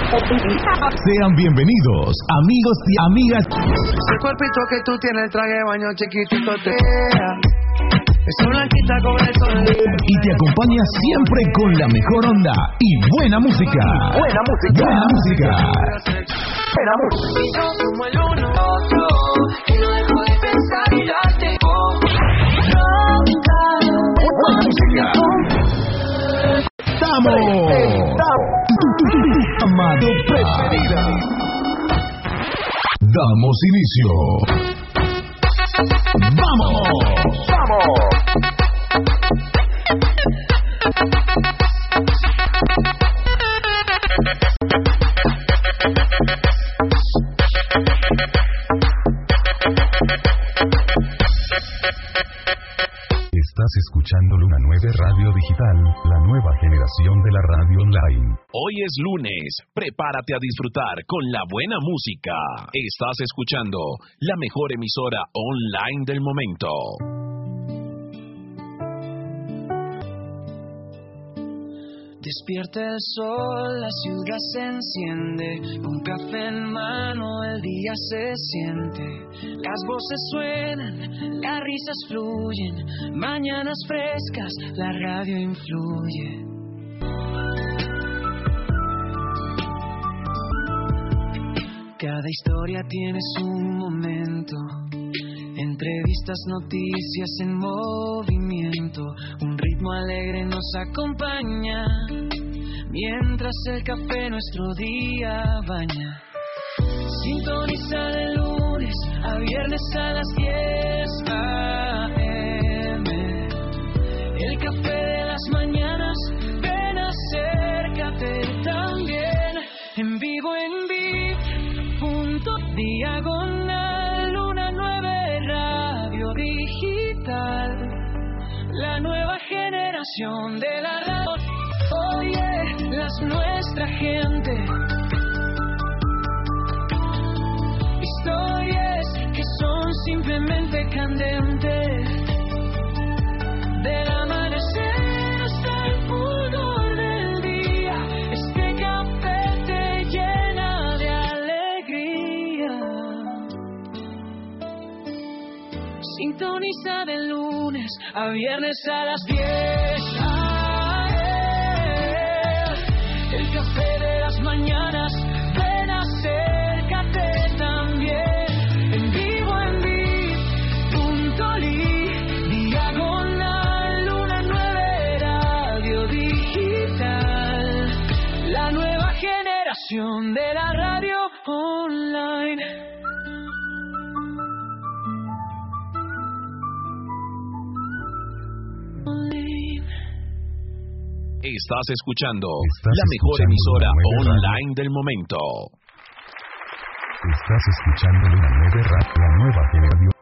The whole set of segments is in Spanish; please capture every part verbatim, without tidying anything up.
Sean bienvenidos, amigos y amigas. Ese cuerpito que tú tienes, el traje de baño chiquitito te deja. Esa blanquita con el sol. Y te acompaña siempre con la mejor onda y buena música. Buena música. Buena música. Buena música. Y yo como el uno otro, y no dejo de pensar y darte Buena música. ¡Estamos! Amado preferida. Damos inicio. ¡Vamos! ¡Vamos! Estás escuchando Luna nueve Radio Digital, la nueva generación de la radio online. Hoy es lunes, prepárate a disfrutar con la buena música. Estás escuchando la mejor emisora online del momento. Despierta el sol, la ciudad se enciende, con café en mano el día se siente, las voces suenan, las risas fluyen, mañanas frescas, la radio influye. Cada historia tiene su momento, entrevistas, noticias en movimiento, un ritmo alegre nos acompaña, mientras el café nuestro día baña. Sintoniza de lunes a viernes a las diez a eme, el café de las mañanas, ven acércate también, en vivo en vivo, punto diagonal, Luna nueve Radio Digital, la nueva generación de la radio. Oye, las nuestra gente, historias que son simplemente candentes, del amanecer hasta el fulgor del día, este café te llena de alegría. Sintoniza de lunes a viernes a las diez a eme, el café de las mañanas, ven acércate también, en vivo en vivo, punto li, diagonal, Luna nueve Radio Digital, la nueva generación de la radio online. Estás escuchando Estás la mejor escuchando emisora Luna nueve online del momento. Estás escuchando Luna nueve Radio, la nueva generación.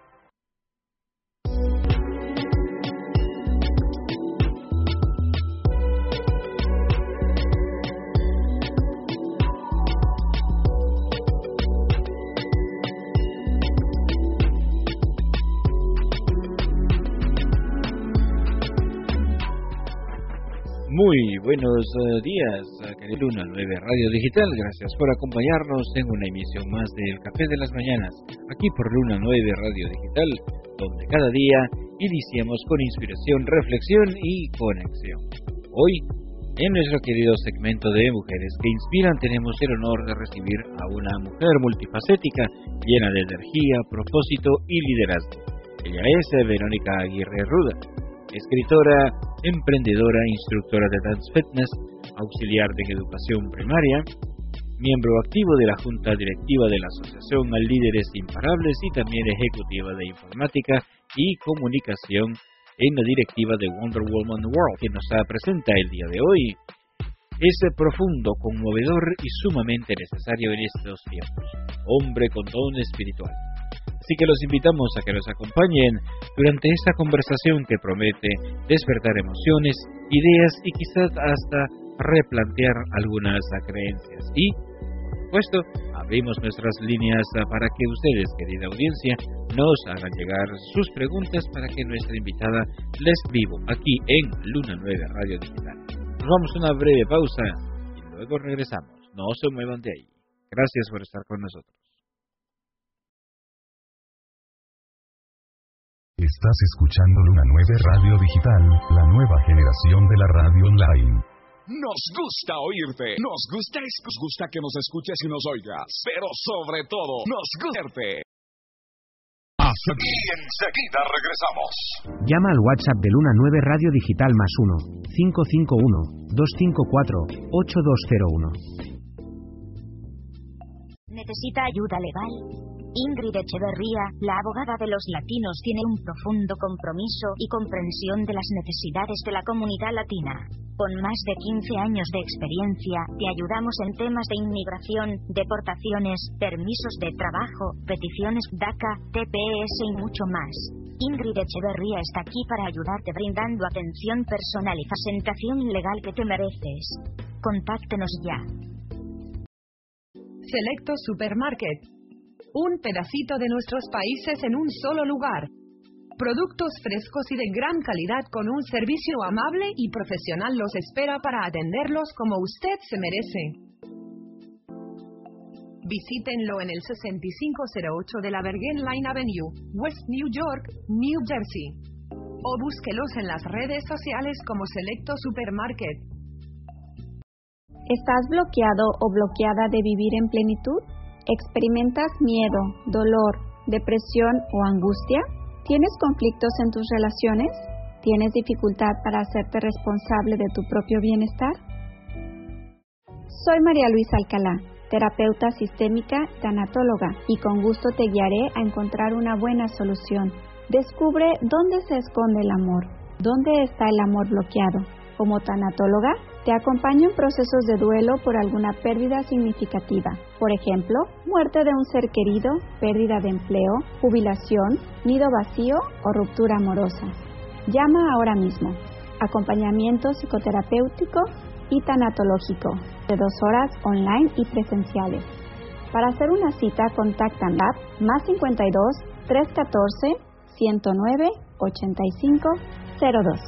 Muy buenos uh, días, querido Luna nueve Radio Digital. Gracias por acompañarnos en una emisión más del Café de las Mañanas, aquí por Luna nueve Radio Digital, donde cada día iniciamos con inspiración, reflexión y conexión. Hoy, en nuestro querido segmento de Mujeres que Inspiran, tenemos el honor de recibir a una mujer multifacética, llena de energía, propósito y liderazgo. Ella es Verónica Aguirre Ruda, escritora, emprendedora, instructora de Dance Fitness, auxiliar de educación primaria, miembro activo de la Junta Directiva de la Asociación Líderes Imparables y también ejecutiva de informática y comunicación en la directiva de Wonder Woman World, que nos presenta el día de hoy. Es profundo, conmovedor y sumamente necesario en estos tiempos. Hombre con don espiritual. Así que los invitamos a que nos acompañen durante esta conversación que promete despertar emociones, ideas y quizás hasta replantear algunas creencias. Y, por supuesto, abrimos nuestras líneas para que ustedes, querida audiencia, nos hagan llegar sus preguntas para que nuestra invitada les vivo aquí en Luna nueve Radio Digital. Nos vamos a una breve pausa y luego regresamos. No se muevan de ahí. Gracias por estar con nosotros. Estás escuchando Luna nueve Radio Digital, la nueva generación de la radio online. Nos gusta oírte, nos gusta, nos gusta que nos escuches y nos oigas, pero sobre todo, nos gusta verte. Y enseguida regresamos. Llama al WhatsApp de Luna nueve Radio Digital más uno, cinco cinco uno, dos cinco cuatro, ocho dos cero uno. ¿Necesita ayuda legal? Ingrid Echeverría, la abogada de los latinos, tiene un profundo compromiso y comprensión de las necesidades de la comunidad latina. Con más de quince años de experiencia, te ayudamos en temas de inmigración, deportaciones, permisos de trabajo, peticiones DACA, T P S y mucho más. Ingrid Echeverría está aquí para ayudarte brindando atención personal y facilitación legal que te mereces. Contáctenos ya. Selecto Supermarket. Un pedacito de nuestros países en un solo lugar. Productos frescos y de gran calidad con un servicio amable y profesional los espera para atenderlos como usted se merece. Visítenlo en el sesenta y cinco cero ocho de la Bergen Line Avenue, West New York, New Jersey. O búsquelos en las redes sociales como Selecto Supermarket. ¿Estás bloqueado o bloqueada de vivir en plenitud? ¿Experimentas miedo, dolor, depresión o angustia? ¿Tienes conflictos en tus relaciones? ¿Tienes dificultad para hacerte responsable de tu propio bienestar? Soy María Luisa Alcalá, terapeuta sistémica, tanatóloga, y con gusto te guiaré a encontrar una buena solución. Descubre dónde se esconde el amor, dónde está el amor bloqueado. Como tanatóloga, te acompaño en procesos de duelo por alguna pérdida significativa. Por ejemplo, muerte de un ser querido, pérdida de empleo, jubilación, nido vacío o ruptura amorosa. Llama ahora mismo. Acompañamiento psicoterapéutico y tanatológico, de dos horas online y presenciales. Para hacer una cita, contacta a más cincuenta y dos, trescientos catorce, ciento nueve, ochenta y cinco, cero dos.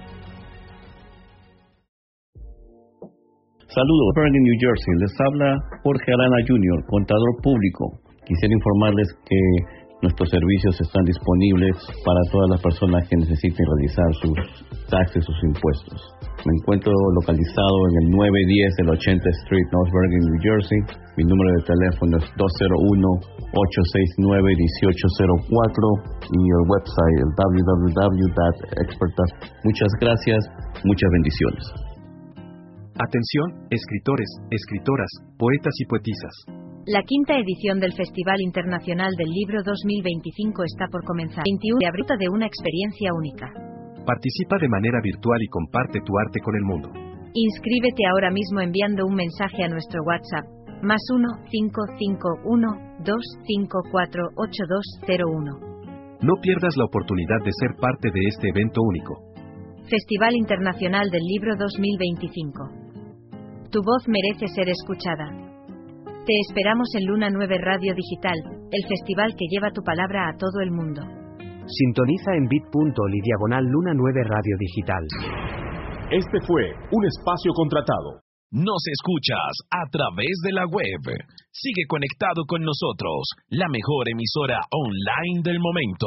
Saludos, Berlin, New Jersey. Les habla Jorge Arana junior, contador público. Quisiera informarles que nuestros servicios están disponibles para todas las personas que necesiten realizar sus taxes, sus impuestos. Me encuentro localizado en el nueve diez del ochenta Street, North Bergen, New Jersey. Mi número de teléfono es dos cero uno, ocho seis nueve, uno ocho cero cuatro y el website el w w w punto expertas. Muchas gracias, muchas bendiciones. Atención, escritores, escritoras, poetas y poetisas. La quinta edición del Festival Internacional del Libro dos mil veinticinco está por comenzar. veintiuno de abril de una experiencia única. Participa de manera virtual y comparte tu arte con el mundo. Inscríbete ahora mismo enviando un mensaje a nuestro WhatsApp, más uno, cinco cinco uno, dos cinco cuatro, ocho dos cero uno. No pierdas la oportunidad de ser parte de este evento único. Festival Internacional del Libro dos mil veinticinco. Tu voz merece ser escuchada. Te esperamos en Luna nueve Radio Digital, el festival que lleva tu palabra a todo el mundo. Sintoniza en bit.ly diagonal Luna nueve Radio Digital. Este fue un espacio contratado. Nos escuchas a través de la web. Sigue conectado con nosotros, la mejor emisora online del momento.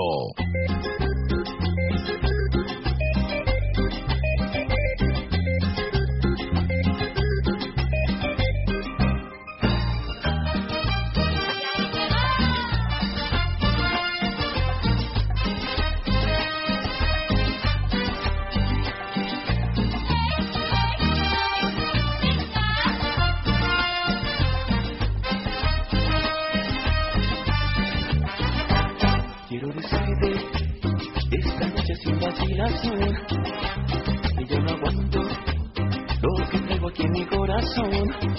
Y yo no aguanto lo que traigo aquí en mi corazón.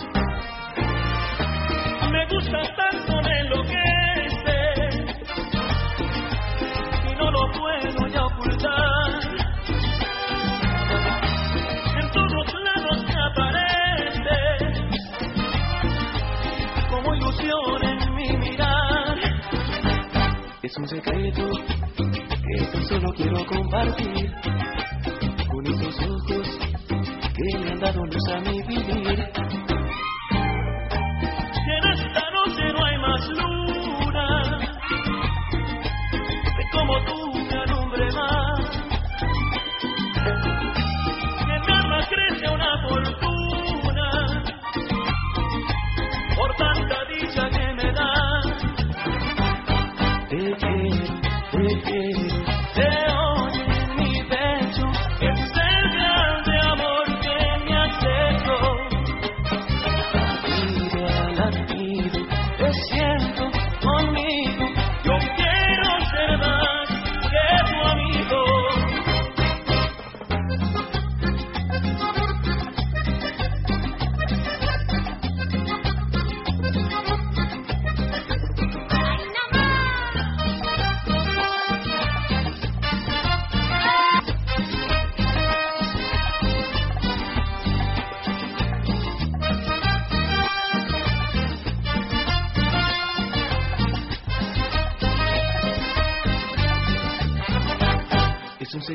Me gusta tanto, me enloquece y no lo puedo ya ocultar. En todos lados me aparece como ilusión en mi mirar. Es un secreto que tan solo quiero compartir con esos ojos que me han dado luz a mi vivir.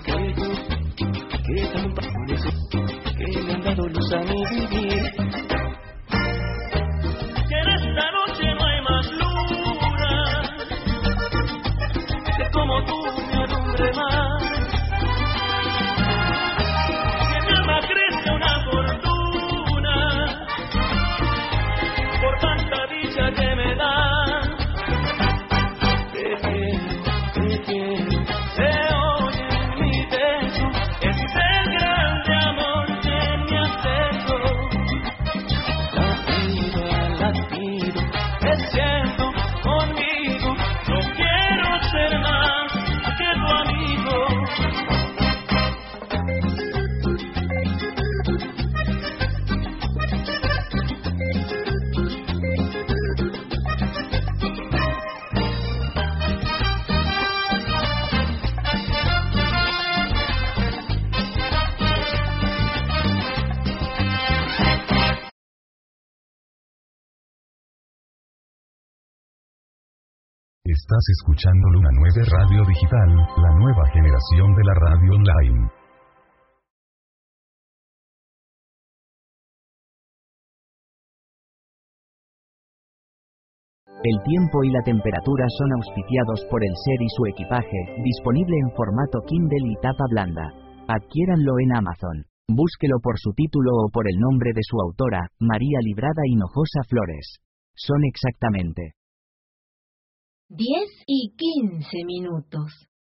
secreto que tan parece que me han dado luz a mi vivir. Que en esta noche no hay más luna que como tú me alumbre más. Que mi alma crece una fortuna por tanta dicha que me da. Estás escuchando Luna nueve Radio Digital, la nueva generación de la radio online. El tiempo y la temperatura son auspiciados por el Ser y su equipaje, disponible en formato Kindle y tapa blanda. Adquiéranlo en Amazon. Búsquelo por su título o por el nombre de su autora, María Librada Hinojosa Flores. Son exactamente diez y quince minutos.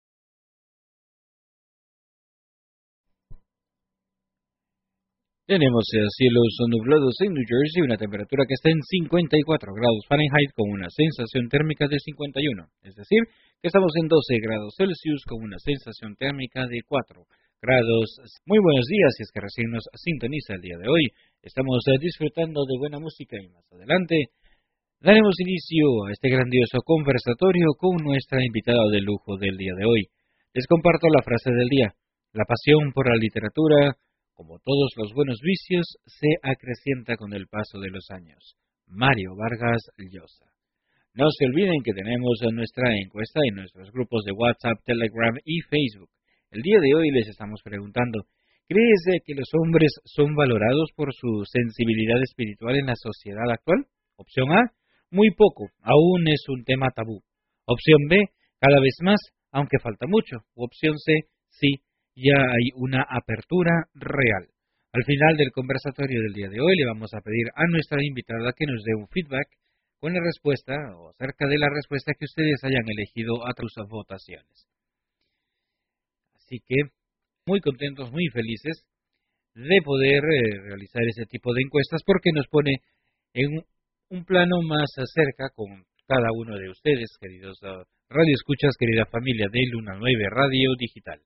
Tenemos eh, cielos nublados en New Jersey, una temperatura que está en cincuenta y cuatro grados Fahrenheit con una sensación térmica de cincuenta y uno. Es decir, que estamos en doce grados Celsius con una sensación térmica de cuatro grados. Muy buenos días, si es que recién nos sintoniza el día de hoy. Estamos eh, disfrutando de buena música y más adelante daremos inicio a este grandioso conversatorio con nuestra invitada de lujo del día de hoy. Les comparto la frase del día. La pasión por la literatura, como todos los buenos vicios, se acrecienta con el paso de los años. Mario Vargas Llosa. No se olviden que tenemos nuestra encuesta en nuestros grupos de WhatsApp, Telegram y Facebook. El día de hoy les estamos preguntando, ¿crees que los hombres son valorados por su sensibilidad espiritual en la sociedad actual? Opción A, muy poco, aún es un tema tabú. Opción B, cada vez más, aunque falta mucho. Opción C, sí, ya hay una apertura real. Al final del conversatorio del día de hoy le vamos a pedir a nuestra invitada que nos dé un feedback con la respuesta o acerca de la respuesta que ustedes hayan elegido a sus votaciones. Así que muy contentos, muy felices de poder eh, realizar ese tipo de encuestas porque nos pone en un un plano más cerca con cada uno de ustedes, queridos uh, radioescuchas, querida familia de Luna nueve Radio Digital.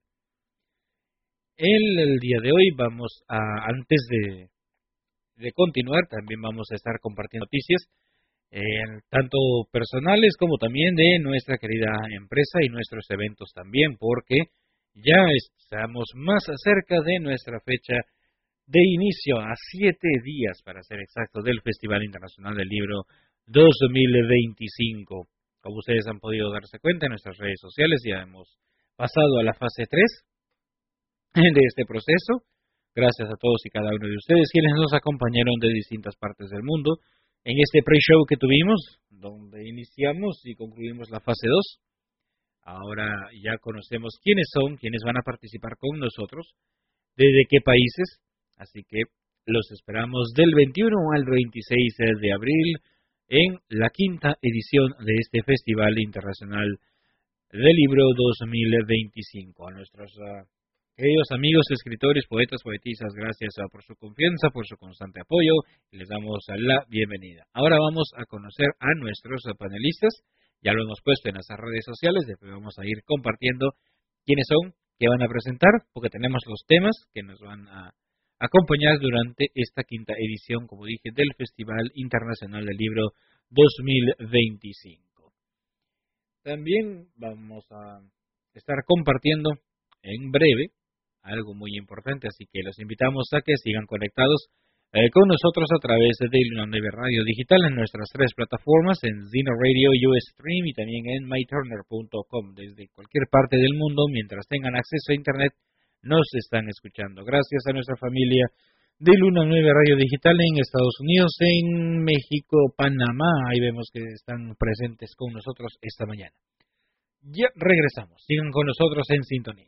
El, el día de hoy vamos a, antes de, de continuar, también vamos a estar compartiendo noticias, eh, tanto personales como también de nuestra querida empresa y nuestros eventos también, porque ya estamos más cerca de nuestra fecha de inicio, a siete días para ser exacto, del Festival Internacional del Libro dos mil veinticinco. Como ustedes han podido darse cuenta en nuestras redes sociales, ya hemos pasado a la fase tres de este proceso. Gracias a todos y cada uno de ustedes quienes nos acompañaron de distintas partes del mundo en este pre-show que tuvimos, donde iniciamos y concluimos la fase dos. Ahora ya conocemos quiénes son, quiénes van a participar con nosotros, desde qué países. Así que los esperamos del veintiuno al veintiséis de abril en la quinta edición de este Festival Internacional del Libro dos mil veinticinco. A nuestros uh, queridos amigos, escritores, poetas, poetisas, gracias uh, por su confianza, por su constante apoyo y les damos uh, la bienvenida. Ahora vamos a conocer a nuestros uh, panelistas. Ya lo hemos puesto en nuestras redes sociales, después vamos a ir compartiendo quiénes son, qué van a presentar, porque tenemos los temas que nos van a acompañar durante esta quinta edición, como dije, del Festival Internacional del Libro dos mil veinticinco. También vamos a estar compartiendo en breve algo muy importante, así que los invitamos a que sigan conectados eh, con nosotros a través de Luna nueve Radio Digital en nuestras tres plataformas, en Zeno Radio, Ustream y también en my turner punto com. Desde cualquier parte del mundo, mientras tengan acceso a Internet, nos están escuchando. Gracias a nuestra familia de Luna nueve Radio Digital en Estados Unidos, en México, Panamá. Ahí vemos que están presentes con nosotros esta mañana. Ya regresamos. Sigan con nosotros en sintonía.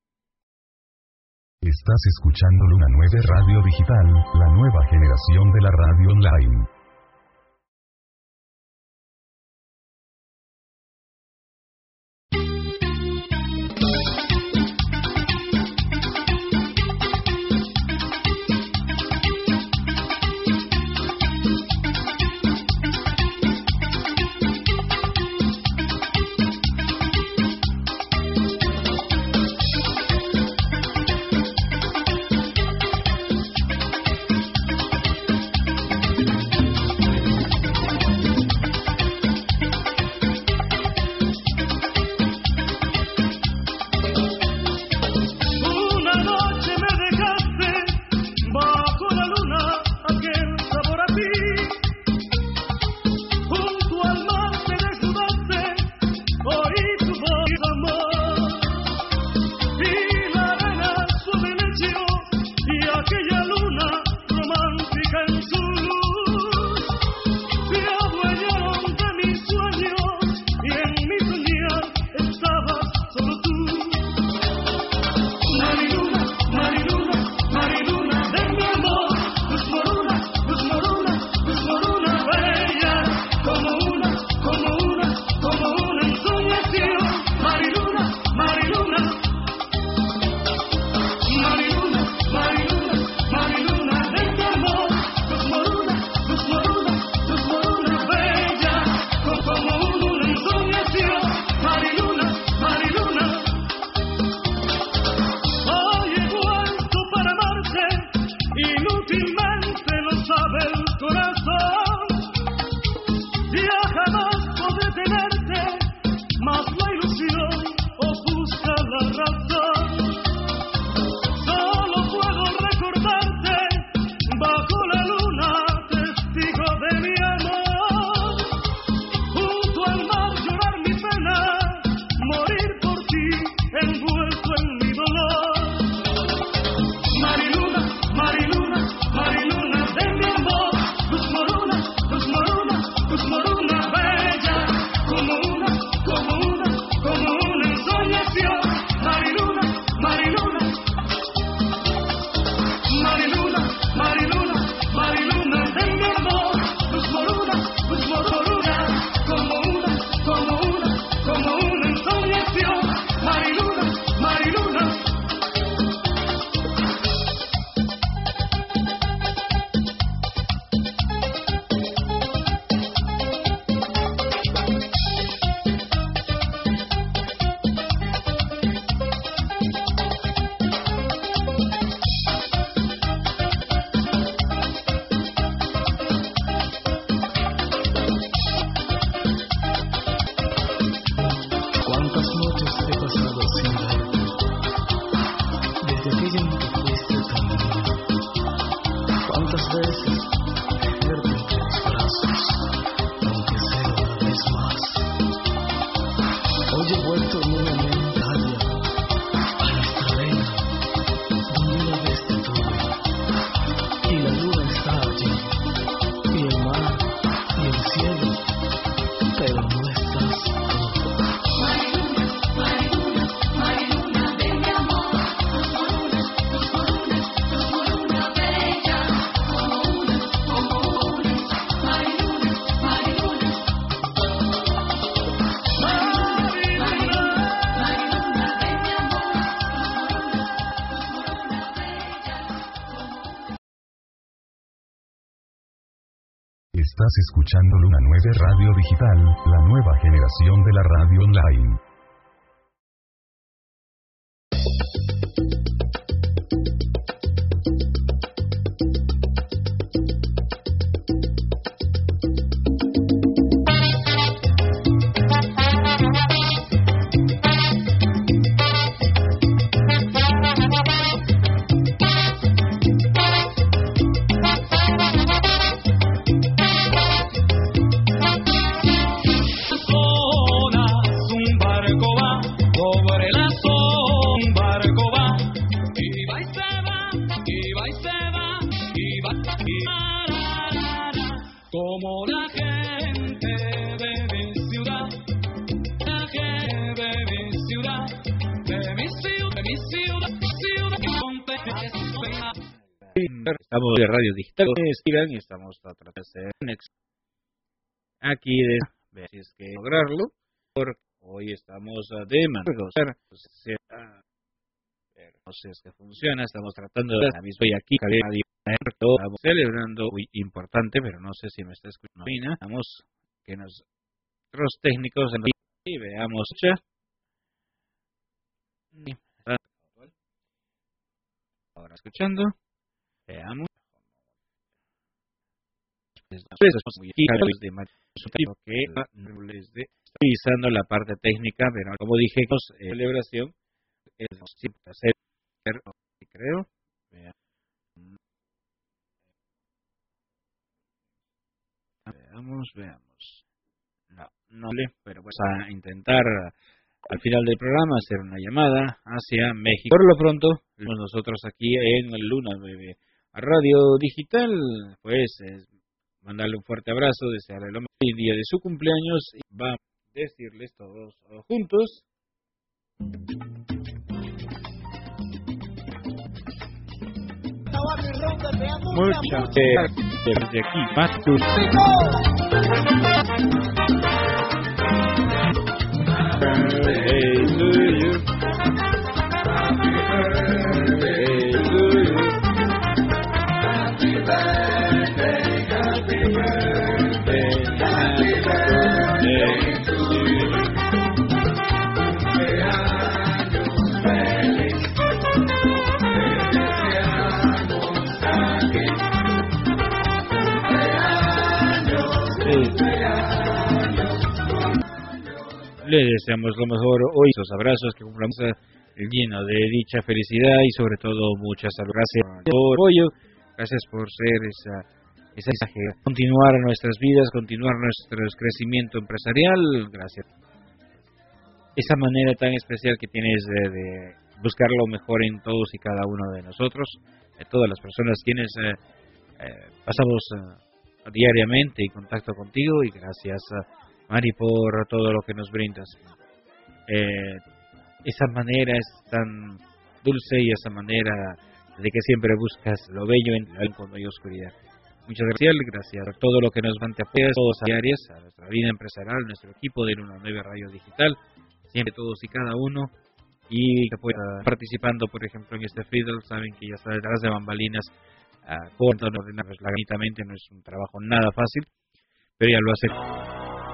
Estás escuchando Luna nueve Radio Digital, la nueva generación de la radio online. Estás escuchando Luna nueve Radio Digital, la nueva generación de la radio online. Estamos de Radio Digital. Escriban y estamos a tratar de hacer aquí de ver si es que lograrlo. Porque hoy estamos de Marcos. No sé si es que funciona. Estamos tratando de la misma. Hoy aquí, estamos celebrando muy importante, pero no sé si me está escuchando. Vamos que nos los técnicos y veamos ya. Ahora escuchando, veamos. Revisando la parte técnica, pero como dije, eh, celebración es hacer, creo. Veamos, veamos. No, no le, pero vamos a intentar al final del programa hacer una llamada hacia México. Por lo pronto, nosotros aquí en el Luna nueve Radio Digital, pues es mandarle un fuerte abrazo, desearle lo mejor el día de su cumpleaños y vamos a decirles todos juntos. Muchas gracias desde aquí, más tu birthday to you. Happy birthday to you. Happy birthday, happy birthday, happy birthday to you. Cumpleaños feliz. Le deseamos lo mejor hoy, esos abrazos que cumplamos lleno de dicha, felicidad y sobre todo mucha salud. Gracias por apoyo, gracias por ser esa, esa, esa continuar nuestras vidas, continuar nuestro crecimiento empresarial, gracias. Esa manera tan especial que tienes de, de buscar lo mejor en todos y cada uno de nosotros, de todas las personas quienes eh, eh, pasamos eh, diariamente en contacto contigo y gracias a Mari, por todo lo que nos brindas. Eh, esa manera es tan dulce y esa manera de que siempre buscas lo bello en cuando hay oscuridad. Muchas gracias, gracias por todo lo que nos mantiene todos a diarias, a nuestra vida empresarial, a nuestro equipo de Luna nueve Radio Digital, siempre todos y cada uno, y que pueda participando, por ejemplo, en este Fiddle, saben que ya está detrás de bambalinas, uh, cortando laganitamente, no es un trabajo nada fácil, pero ya lo hace.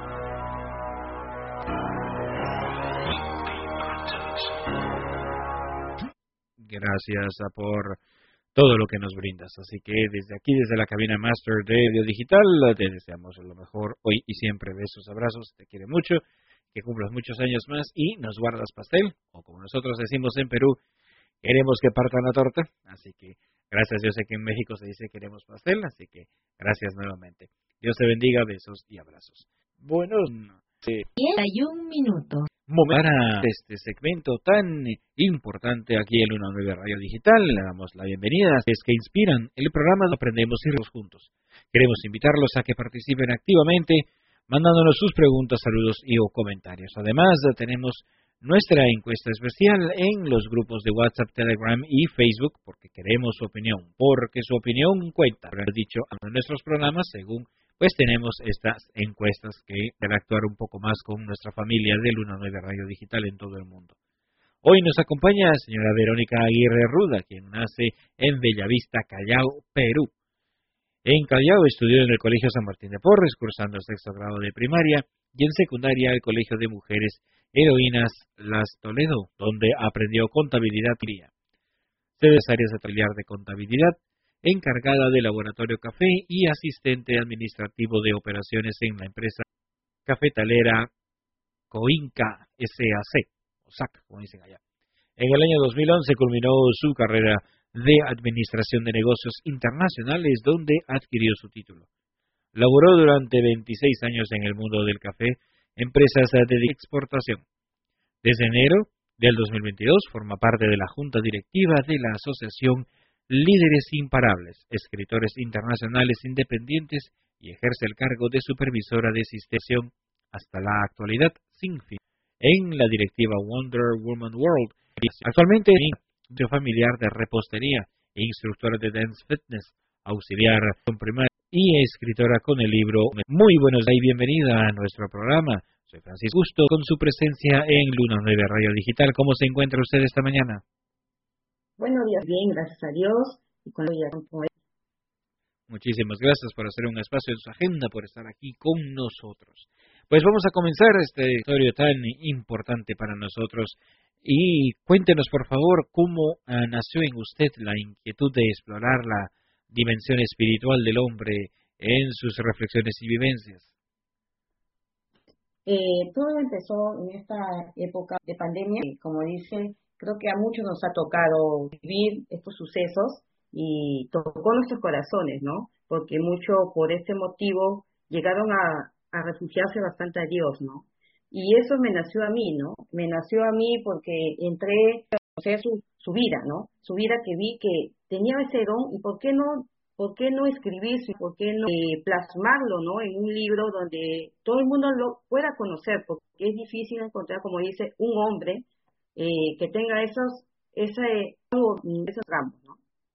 Gracias por todo lo que nos brindas. Así que desde aquí, desde la cabina Master de Radio Digital, te deseamos lo mejor hoy y siempre. Besos, abrazos, te quiere mucho, que cumplas muchos años más y nos guardas pastel, o como nosotros decimos en Perú, queremos que partan la torta. Así que gracias, yo sé que en México se dice queremos pastel, así que gracias nuevamente. Dios te bendiga, besos y abrazos. Bueno, treinta y un minutos. Para este segmento tan importante aquí en Luna nueve Radio Digital, le damos la bienvenida a Es que Inspiran, el programa donde aprendemos y reímos juntos. Queremos invitarlos a que participen activamente, mandándonos sus preguntas, saludos y o comentarios. Además, tenemos nuestra encuesta especial en los grupos de WhatsApp, Telegram y Facebook, porque queremos su opinión, porque su opinión cuenta. Lo he dicho en nuestros programas, según pues tenemos estas encuestas que interactuar un poco más con nuestra familia de Luna nueve Radio Digital en todo el mundo. Hoy nos acompaña la señora Verónica Aguirre Ruda, quien nace en Bellavista, Callao, Perú. En Callao estudió en el Colegio San Martín de Porres, cursando el sexto grado de primaria, y en secundaria el Colegio de Mujeres Heroínas Las Toledo, donde aprendió contabilidad y tres áreas de auxiliar de contabilidad, encargada de laboratorio café y asistente administrativo de operaciones en la empresa cafetalera Coinca S A C, o S A C, como dicen allá. En el año dos mil once culminó su carrera de Administración de Negocios Internacionales, donde adquirió su título. Laboró durante veintiséis años en el mundo del café, empresas de exportación. Desde enero del dos mil veintidós forma parte de la Junta Directiva de la Asociación Líderes Imparables, Escritores Internacionales Independientes, y ejerce el cargo de supervisora de sistemas hasta la actualidad sin fin en la directiva Wonder Woman World. Actualmente es familiar de repostería instructora de Dance Fitness, auxiliar con primaria y escritora con el libro. Muy buenos días y bienvenida a nuestro programa. Soy Francisco Gusto con su presencia en Luna nueve Radio Digital. ¿Cómo se encuentra usted esta mañana? Buenos días, bien, gracias a Dios. Y con Muchísimas gracias por hacer un espacio en su agenda, por estar aquí con nosotros. Pues vamos a comenzar este editorio tan importante para nosotros. Y cuéntenos, por favor, cómo uh, nació en usted la inquietud de explorar la dimensión espiritual del hombre en sus reflexiones y vivencias. Eh, todo empezó en esta época de pandemia. Y como dice, creo que a muchos nos ha tocado vivir estos sucesos y tocó nuestros corazones, ¿no? Porque mucho por este motivo llegaron a, a refugiarse bastante a Dios, ¿no? Y eso me nació a mí, ¿no? Me nació a mí porque entré a conocer su, su vida, ¿no? Su vida, que vi que tenía ese don, y por qué no, por qué no escribirse, por qué no eh, plasmarlo, ¿no? En un libro donde todo el mundo lo pueda conocer, porque es difícil encontrar, como dice, un hombre eh, que tenga esos, ese, esos ramos, ¿no?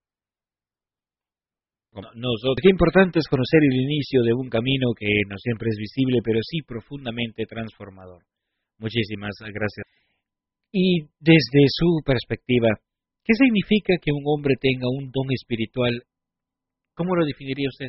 Nosotros, qué importante es conocer el inicio de un camino que no siempre es visible, pero sí profundamente transformador. Muchísimas gracias. Y desde su perspectiva, ¿qué significa que un hombre tenga un don espiritual? ¿Cómo lo definiría usted?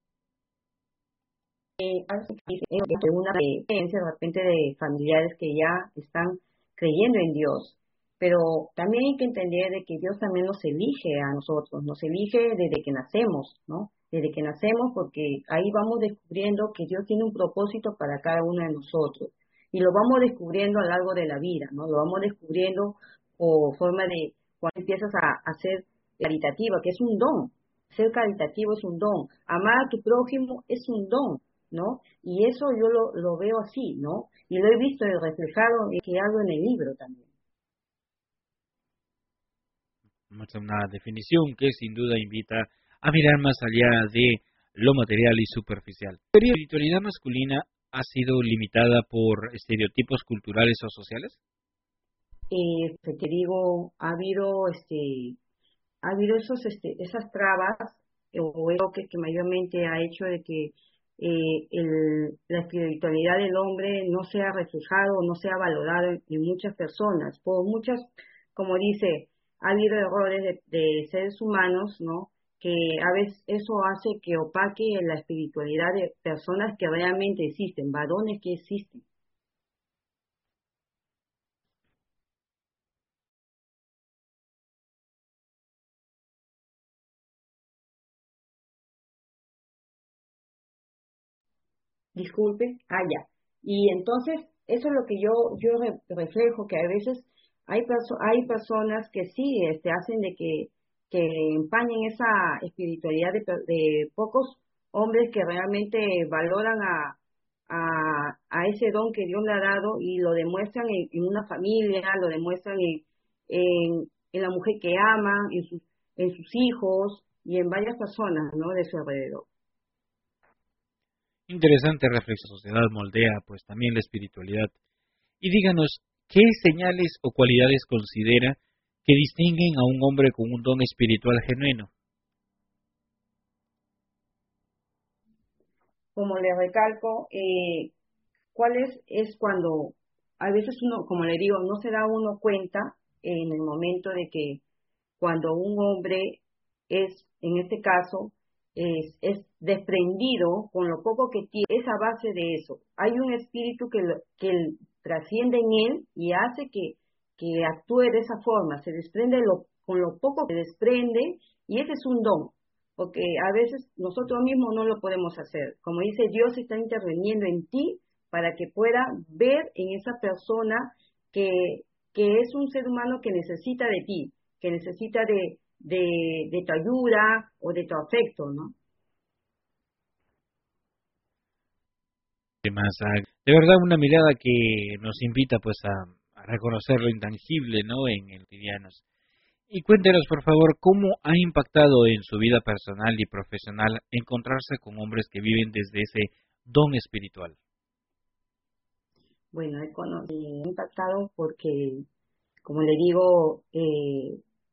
Eh, una creencia de repente de familiares que ya están creyendo en Dios. Pero también hay que entender de que Dios también nos elige a nosotros, nos elige desde que nacemos, ¿no? Desde que nacemos, porque ahí vamos descubriendo que Dios tiene un propósito para cada uno de nosotros. Y lo vamos descubriendo a lo largo de la vida, ¿no? Lo vamos descubriendo por forma de cuando empiezas a, a ser caritativa, que es un don. Ser caritativo es un don. Amar a tu prójimo es un don, ¿no? Y eso yo lo, lo veo así, ¿no? Y lo he visto reflejado que hago en el libro también. Una definición que sin duda invita a mirar más allá de lo material y superficial. ¿La espiritualidad masculina ha sido limitada por estereotipos culturales o sociales? Eh, te digo, ha habido este, ha habido esos, este, esas trabas o eso que, que mayormente ha hecho de que eh, el, la espiritualidad del hombre no sea reflejado, no sea valorado en, en muchas personas, por muchas, como dice, ha habido errores de, de seres humanos, ¿no? Que a veces eso hace que opaque la espiritualidad de personas que realmente existen, varones que existen. Disculpe, ah, ya. Y entonces, eso es lo que yo, yo re, reflejo, que a veces Hay, perso hay personas que sí este, hacen de que, que empañen esa espiritualidad de, de pocos hombres que realmente valoran a, a, a ese don que Dios le ha dado y lo demuestran en, en una familia, lo demuestran en, en, en la mujer que aman, en sus, en sus hijos y en varias personas, ¿no?, de su alrededor. Interesante reflexión. La sociedad moldea pues también la espiritualidad. Y díganos, ¿qué señales o cualidades considera que distinguen a un hombre con un don espiritual genuino? Como le recalco, eh, ¿cuál es? Es cuando a veces uno, como le digo, no se da uno cuenta en el momento de que cuando un hombre es, en este caso, es, es desprendido con lo poco que tiene, es a base de eso. Hay un espíritu que, lo, que el, trasciende en él y hace que, que actúe de esa forma, se desprende lo, con lo poco que desprende, y ese es un don, porque a veces nosotros mismos no lo podemos hacer. Como dice, Dios está interviniendo en ti para que pueda ver en esa persona que, que es un ser humano que necesita de ti, que necesita de, de, de tu ayuda o de tu afecto, ¿no? Más, de verdad, una mirada que nos invita pues a, a reconocer lo intangible, ¿no?, en el cotidianos. Y cuéntenos, por favor, cómo ha impactado en su vida personal y profesional encontrarse con hombres que viven desde ese don espiritual. Bueno, he, he impactado porque, como le digo, eh,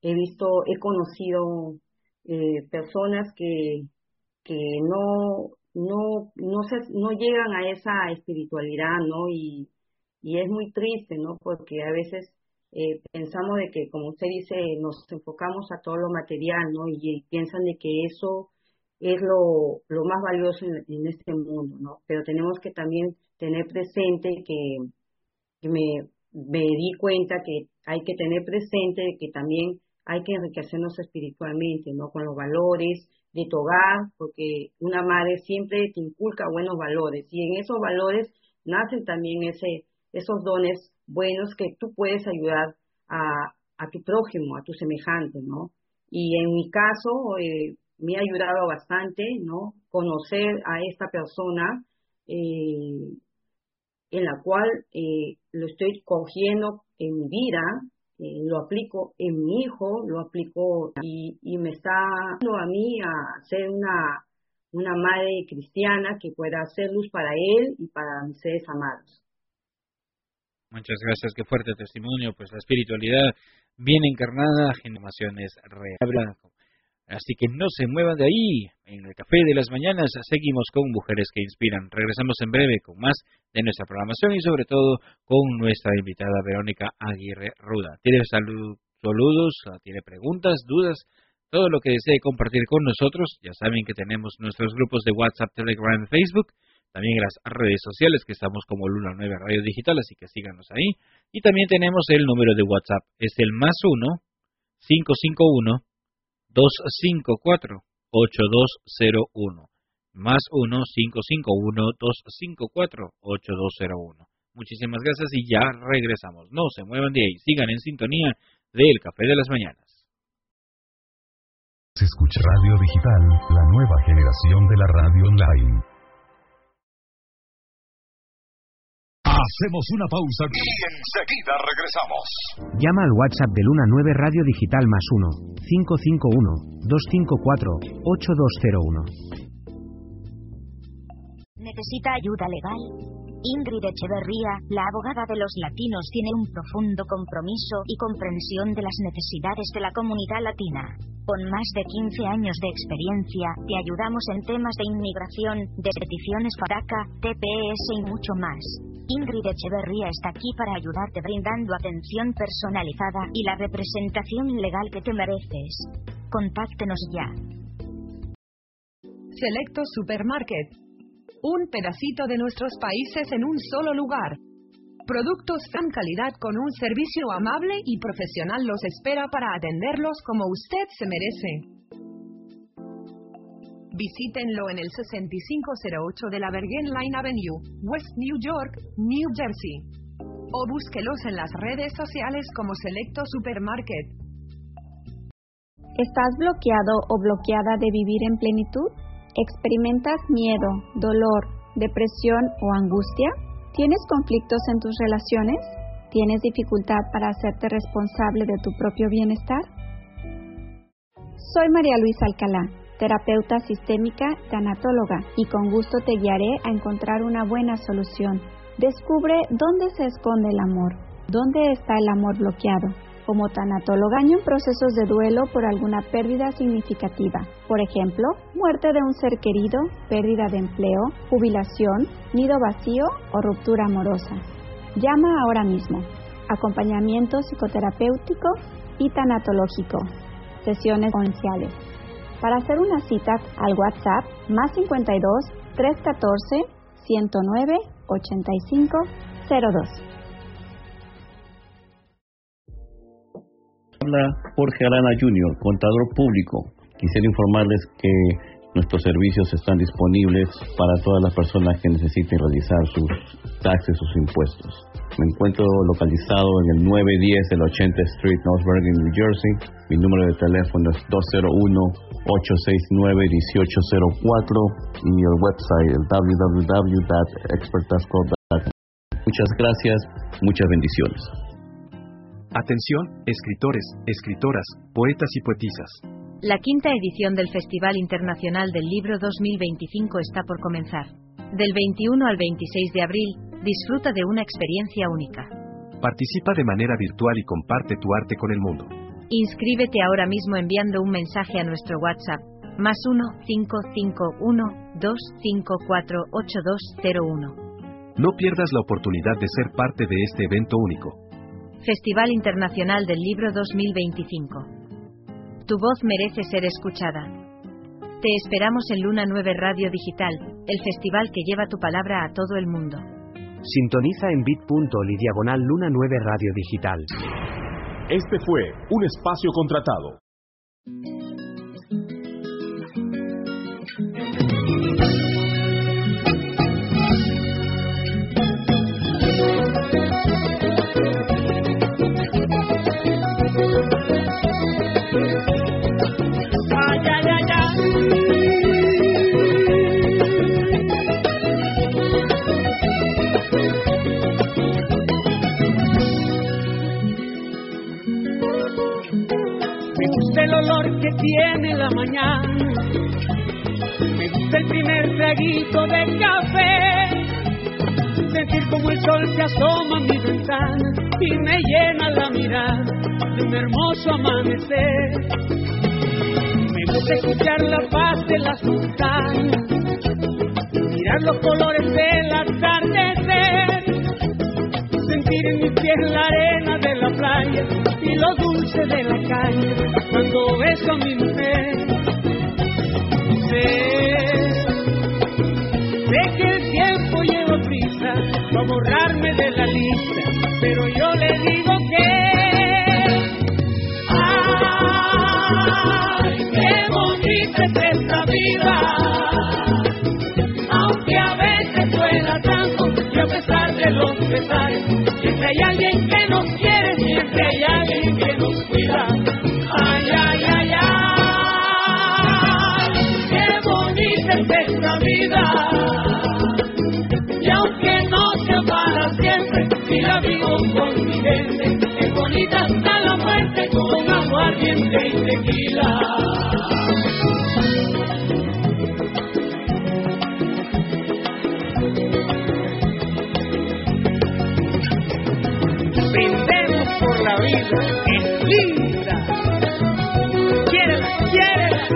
he visto, he conocido eh, personas que, que no, no, no se, no llegan a esa espiritualidad, ¿no? Y, y es muy triste, ¿no? Porque a veces eh, pensamos de que, como usted dice, nos enfocamos a todo lo material, ¿no? Y, y piensan de que eso es lo, lo más valioso en, en este mundo, ¿no? Pero tenemos que también tener presente que, que me, me di cuenta que hay que tener presente que también hay que enriquecernos espiritualmente, ¿no? Con los valores de tu hogar, porque una madre siempre te inculca buenos valores, y en esos valores nacen también ese, esos dones buenos que tú puedes ayudar a, a tu prójimo, a tu semejante, ¿no? Y en mi caso, eh, me ha ayudado bastante, ¿no? Conocer a esta persona, eh, en la cual eh, lo estoy cogiendo en mi vida, eh, lo aplico en mi hijo, lo aplico y, y me está dando a mí a ser una, una madre cristiana que pueda hacer luz para él y para mis seres amados. Muchas gracias, qué fuerte testimonio. Pues la espiritualidad bien encarnada, generaciones reales. Así que no se muevan de ahí. En el Café de las Mañanas seguimos con Mujeres que Inspiran. Regresamos en breve con más de nuestra programación y sobre todo con nuestra invitada Verónica Aguirre Ruda. ¿Tiene salud, saludos? ¿Tiene preguntas, dudas? Todo lo que desee compartir con nosotros. Ya saben que tenemos nuestros grupos de WhatsApp, Telegram, Facebook. También las redes sociales que estamos como Luna nueve Radio Digital, así que síganos ahí. Y también tenemos el número de WhatsApp. Es el más uno, cinco cinco uno, dos cinco cuatro, ocho dos cero uno. Más uno, cinco cinco uno, dos cinco cuatro, ocho dos cero uno. Muchísimas gracias y ya regresamos. No se muevan de ahí. Sigan en sintonía del Café de las Mañanas. Se escucha Radio Digital, la nueva generación de la radio online. Hacemos una pausa y enseguida regresamos. Llama al WhatsApp de Luna nueve Radio Digital más uno, cinco cinco uno, dos cinco cuatro, ocho dos cero uno. ¿Necesita ayuda legal? Ingrid Echeverría, la abogada de los latinos, tiene un profundo compromiso y comprensión de las necesidades de la comunidad latina. Con más de quince años de experiencia, te ayudamos en temas de inmigración, de peticiones FATCA, T P S y mucho más. Ingrid Echeverría está aquí para ayudarte brindando atención personalizada y la representación legal que te mereces. Contáctenos ya. Selecto Supermarket. Un pedacito de nuestros países en un solo lugar. Productos gran calidad con un servicio amable y profesional los espera para atenderlos como usted se merece. Visítenlo en el sesenta y cinco cero ocho de la Bergen Line Avenue, West New York, New Jersey. O búsquelos en las redes sociales como Selecto Supermarket. ¿Estás bloqueado o bloqueada de vivir en plenitud? ¿Experimentas miedo, dolor, depresión o angustia? ¿Tienes conflictos en tus relaciones? ¿Tienes dificultad para hacerte responsable de tu propio bienestar? Soy María Luisa Alcalá, terapeuta sistémica, tanatóloga, y con gusto te guiaré a encontrar una buena solución. Descubre dónde se esconde el amor, dónde está el amor bloqueado. Como tanatóloga, en procesos de duelo por alguna pérdida significativa, por ejemplo, muerte de un ser querido, pérdida de empleo, jubilación, nido vacío o ruptura amorosa. Llama ahora mismo. Acompañamiento psicoterapéutico y tanatológico. Sesiones comerciales. Para hacer una cita al WhatsApp más cincuenta y dos, trescientos catorce, ciento nueve, ochenta y cinco cero dos. Habla Jorge Arana junior, contador público. Quisiera informarles que nuestros servicios están disponibles para todas las personas que necesiten realizar sus taxes, sus impuestos. Me encuentro localizado en el nueve diez de la ochenta Street, North Bergen, New Jersey. Mi número de teléfono es dos cero uno, ocho seis nueve, uno ocho cero cuatro y el website el w w w punto expert tax code punto com. Muchas gracias, muchas bendiciones. Atención, escritores, escritoras, poetas y poetisas. La quinta edición del Festival Internacional del Libro dos mil veinticinco está por comenzar. Del veintiuno al veintiséis de abril, disfruta de una experiencia única. Participa de manera virtual y comparte tu arte con el mundo. Inscríbete ahora mismo enviando un mensaje a nuestro WhatsApp, más uno cinco cinco uno dos cinco cuatro ocho dos cero uno. No pierdas la oportunidad de ser parte de este evento único. Festival Internacional del Libro dos mil veinticinco. Tu voz merece ser escuchada. Te esperamos en Luna nueve Radio Digital, el festival que lleva tu palabra a todo el mundo. Sintoniza en bit.ly diagonal Luna nueve Radio Digital. Este fue un espacio contratado. El olor que tiene la mañana, me gusta el primer traguito de café, sentir como el sol se asoma a mi ventana y me llena la mirada de un hermoso amanecer. Me gusta escuchar la paz de las montañas, mirar los colores del atardecer, sentir en mis pies la arena de la playa y lo dulce de la caña cuando beso a mi mujer. Sé, sé que el tiempo lleva prisa para borrarme de la lista, pero yo le digo que ¡ay, qué bonita es esta vida! Aunque a veces duela tanto y a pesar de los pesares, siempre hay alguien que nos quiere, siempre hay alguien que nos cuida. Ay, ay, ay, ay, qué bonita es esta vida. Y aunque no sea para siempre, si la vivo con mi gente, es bonita hasta la muerte con aguardiente y tequila. Por la vida, es linda. Quiérela, quiérela.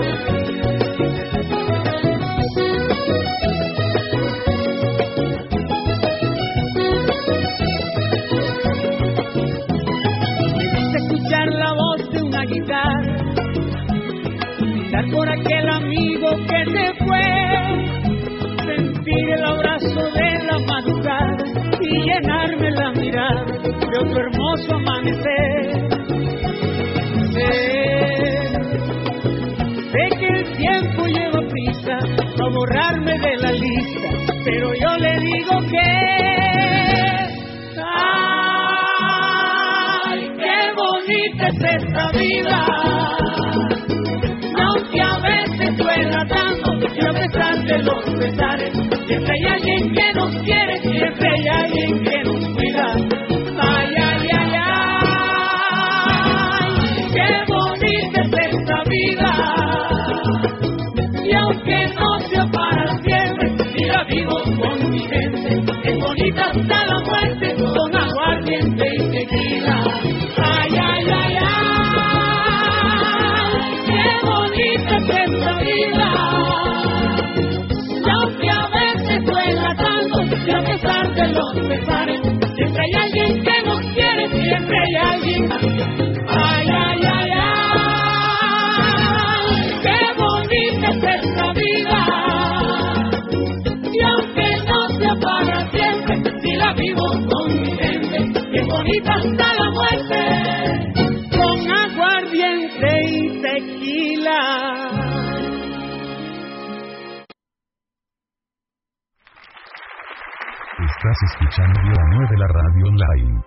Me gusta escuchar la voz de una guitarra, brindar por aquel amigo que se fue, sentir el abrazo de la madrugada y llenarme la mirada de otro hermoso amanecer. Sé, sé que el tiempo lleva prisa para borrarme de la lista, pero yo le digo que ¡ay, qué bonita es esta vida! Y aunque a veces duela tanto y a pesar de los pesares, siempre hay alguien que nos quiere, siempre hay alguien que nos cuida. Ay, ay, ay, ay, qué bonita es esta vida. Y aunque no sea para siempre, si la vivo con mi gente, es bonita hasta la muerte con aguardiente y tequila. Ay, ay, ay, ay, qué bonita es esta vida. Y aunque a veces duela tanto y a pesar de los pesares, siempre hay alguien que nos quiere, siempre hay alguien. Ay, ay, ay, ay, qué bonita es esta vida. Y aunque no sea para siempre, si la vivo con mi gente, es bonita hasta la muerte, con aguardiente y tequila. Estás escuchando la nueve la radio online.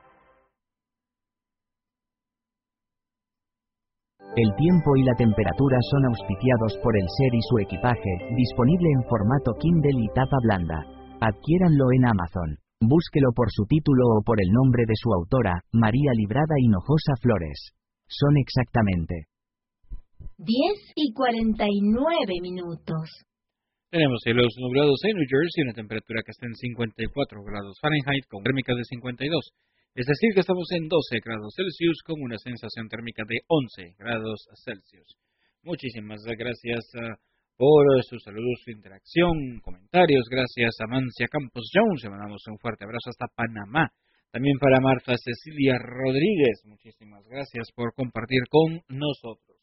El tiempo y la temperatura son auspiciados por el ser y su equipaje, disponible en formato Kindle y tapa blanda. Adquiéranlo en Amazon. Búsquelo por su título o por el nombre de su autora, María Librada Hinojosa Flores. Son exactamente diez y cuarenta y nueve minutos. Tenemos cielos nublados en New Jersey, una temperatura que está en cincuenta y cuatro grados Fahrenheit con térmica de cincuenta y dos. Es decir, que estamos en doce grados Celsius con una sensación térmica de once grados Celsius. Muchísimas gracias uh, por sus saludos, su interacción, comentarios. Gracias a Mancia Campos Jones. Le mandamos un fuerte abrazo hasta Panamá. También para Marta Cecilia Rodríguez. Muchísimas gracias por compartir con nosotros.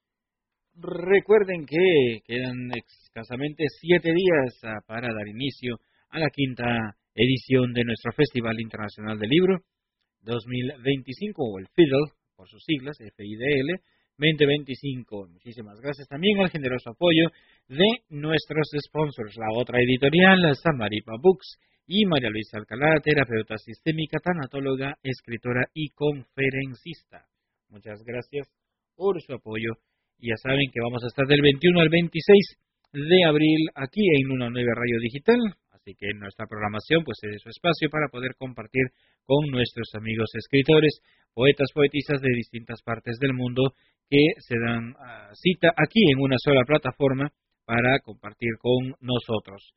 Recuerden que quedan escasamente siete días uh, para dar inicio a la quinta edición de nuestro Festival Internacional del Libro dos mil veinticinco, o el FIDL, por sus siglas, F I D L, veinte veinticinco. Muchísimas gracias también al generoso apoyo de nuestros sponsors, la otra editorial, Samaripa Books, y María Luisa Alcalá, terapeuta sistémica, tanatóloga, escritora y conferencista. Muchas gracias por su apoyo. Y ya saben que vamos a estar del veintiuno al veintiséis de abril aquí en Luna Nueve Radio Digital. Así que nuestra programación pues es su espacio para poder compartir con nuestros amigos escritores, poetas, poetisas de distintas partes del mundo que se dan uh, cita aquí en una sola plataforma para compartir con nosotros.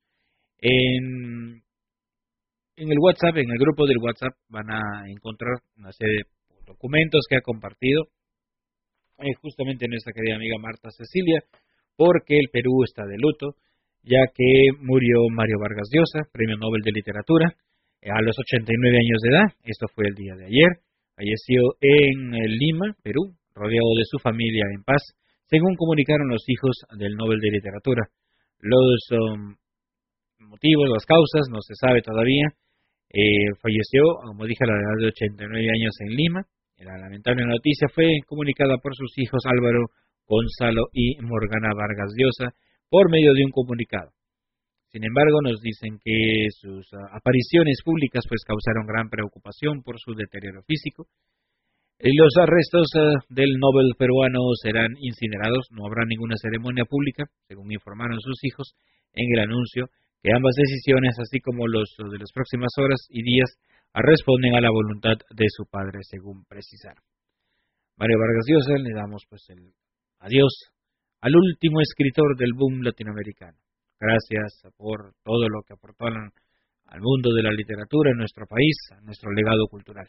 En, en el WhatsApp, en el grupo del WhatsApp van a encontrar una serie de documentos que ha compartido eh, justamente nuestra querida amiga Marta Cecilia, porque el Perú está de luto, ya que murió Mario Vargas Llosa, Premio Nobel de Literatura, a los ochenta y nueve años de edad. Esto fue el día de ayer. Falleció en Lima, Perú, rodeado de su familia en paz, según comunicaron los hijos del Nobel de Literatura. Los um, motivos, las causas, no se sabe todavía. Eh, falleció, como dije, a la edad de ochenta y nueve años en Lima. La lamentable noticia fue comunicada por sus hijos Álvaro, Gonzalo y Morgana Vargas Llosa, por medio de un comunicado. Sin embargo, nos dicen que sus uh, apariciones públicas pues causaron gran preocupación por su deterioro físico. Y los restos uh, del Nobel peruano serán incinerados, no habrá ninguna ceremonia pública, según informaron sus hijos en el anuncio, que ambas decisiones, así como los uh, de las próximas horas y días, uh, responden a la voluntad de su padre, según precisaron. Mario Vargas Llosa, le damos pues el adiós al último escritor del boom latinoamericano. Gracias por todo lo que aportó al, al mundo de la literatura en nuestro país, a nuestro legado cultural.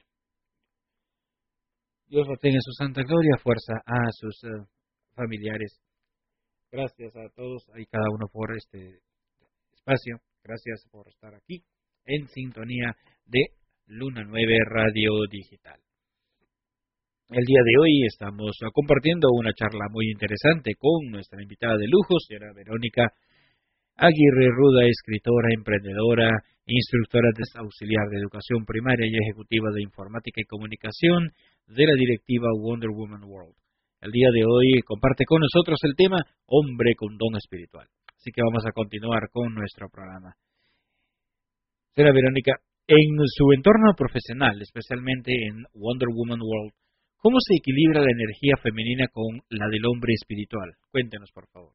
Dios lo tenga en su santa gloria, fuerza a sus uh, familiares. Gracias a todos y cada uno por este espacio. Gracias por estar aquí en sintonía de Luna Nueve Radio Digital. El día de hoy estamos compartiendo una charla muy interesante con nuestra invitada de lujo, señora Verónica Aguirre Ruda, escritora, emprendedora, instructora de auxiliar de educación primaria y ejecutiva de informática y comunicación de la directiva Wonder Woman World. El día de hoy comparte con nosotros el tema Hombre con don espiritual. Así que vamos a continuar con nuestro programa. Señora Verónica, en su entorno profesional, especialmente en Wonder Woman World, ¿cómo se equilibra la energía femenina con la del hombre espiritual? Cuéntenos, por favor.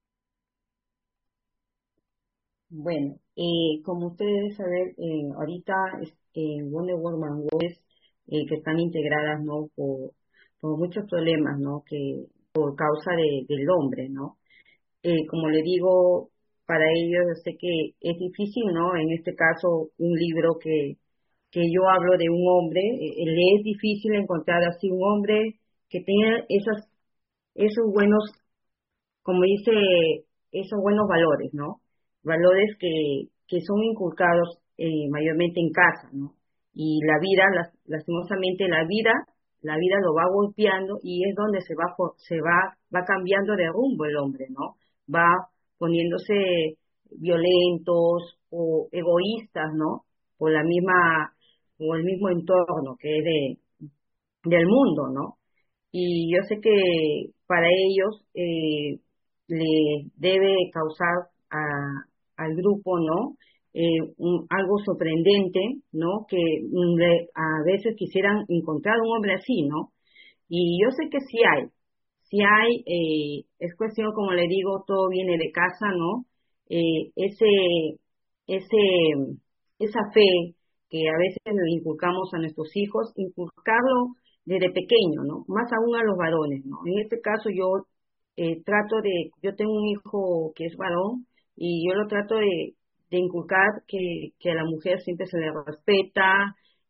Bueno, eh, como ustedes saben, eh, ahorita en eh, Wonder Woman World eh, que están integradas, ¿no? Por, por muchos problemas, ¿no? Que por causa de, del hombre, ¿no? Eh, como le digo, para ellos yo sé que es difícil, ¿no? En este caso, un libro que que yo hablo de un hombre, eh, le es difícil encontrar así un hombre que tenga esas, esos buenos, como dice, esos buenos valores, ¿no? Valores que, que son inculcados eh, mayormente en casa, ¿no? Y la vida, las, lastimosamente la vida, la vida lo va golpeando y es donde se va, se va, va cambiando de rumbo el hombre, ¿no? Va poniéndose violentos o egoístas, ¿no? Por la misma o el mismo entorno que es de del mundo, ¿no? Y yo sé que para ellos eh, le debe causar a, al grupo, ¿no? Eh, un, algo sorprendente, ¿no? Que le, a veces quisieran encontrar un hombre así, ¿no? Y yo sé que sí hay, sí hay, eh, es cuestión, como le digo, todo viene de casa, ¿no? Eh, ese, ese, esa fe que a veces le inculcamos a nuestros hijos, inculcarlo desde pequeño, ¿no? Más aún a los varones, ¿no? En este caso yo eh, trato de, yo tengo un hijo que es varón y yo lo trato de, de inculcar que, que a la mujer siempre se le respeta,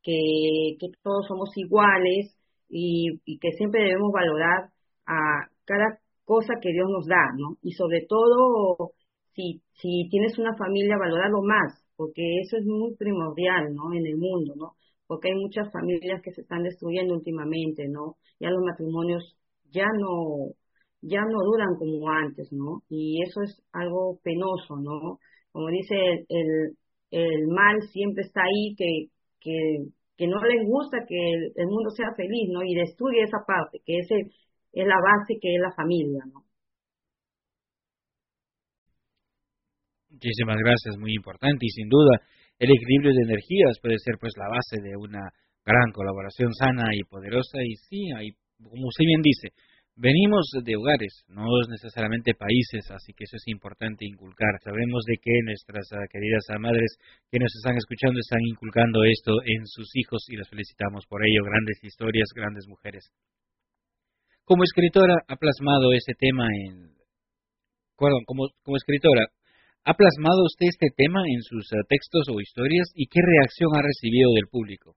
que, que todos somos iguales y, y que siempre debemos valorar a cada cosa que Dios nos da, ¿no? Y sobre todo, si, si tienes una familia, valorarlo más, porque eso es muy primordial, ¿no? En el mundo, ¿no? Porque hay muchas familias que se están destruyendo últimamente, ¿no? Ya los matrimonios ya no, ya no duran como antes, ¿no? Y eso es algo penoso, ¿no? Como dice el, el, el mal siempre está ahí, que, que, que no les gusta que el, el mundo sea feliz, ¿no? Y destruye esa parte, que ese es la base, que es la familia, ¿no? Muchísimas gracias, muy importante, y sin duda el equilibrio de energías puede ser pues la base de una gran colaboración sana y poderosa. Y sí, hay, como usted bien dice, venimos de hogares, no es necesariamente países, así que eso es importante inculcar. Sabemos de que nuestras uh, queridas uh, madres que nos están escuchando están inculcando esto en sus hijos y las felicitamos por ello. Grandes historias, grandes mujeres. Como escritora ha plasmado ese tema en... Perdón, como, como escritora, ¿ha plasmado usted este tema en sus uh, textos o historias y qué reacción ha recibido del público?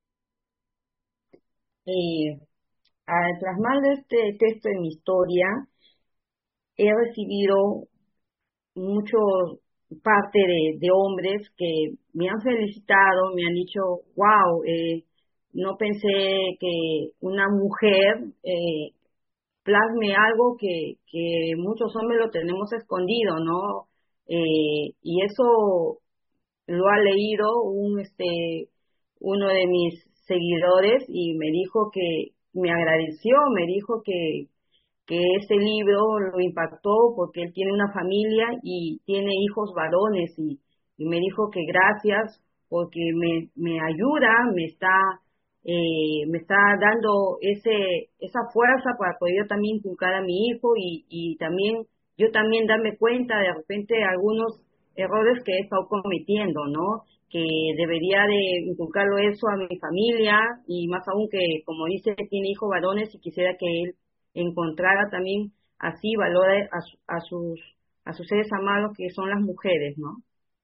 Eh, al plasmar este texto en mi historia, he recibido mucho parte de, de hombres que me han felicitado, me han dicho, wow, eh, no pensé que una mujer eh, plasme algo que, que muchos hombres lo tenemos escondido, ¿no? Eh, y eso lo ha leído un este uno de mis seguidores y me dijo que me agradeció, me dijo que que ese libro lo impactó porque él tiene una familia y tiene hijos varones y, y me dijo que gracias porque me, me ayuda, me está eh, me está dando ese esa fuerza para poder yo también inculcar a mi hijo y, y también yo también darme cuenta de repente algunos errores que he estado cometiendo, ¿no? Que debería de inculcarlo eso a mi familia y más aún que, como dice, tiene hijos varones y quisiera que él encontrara también así valore a, su, a sus a sus seres amados que son las mujeres, ¿no?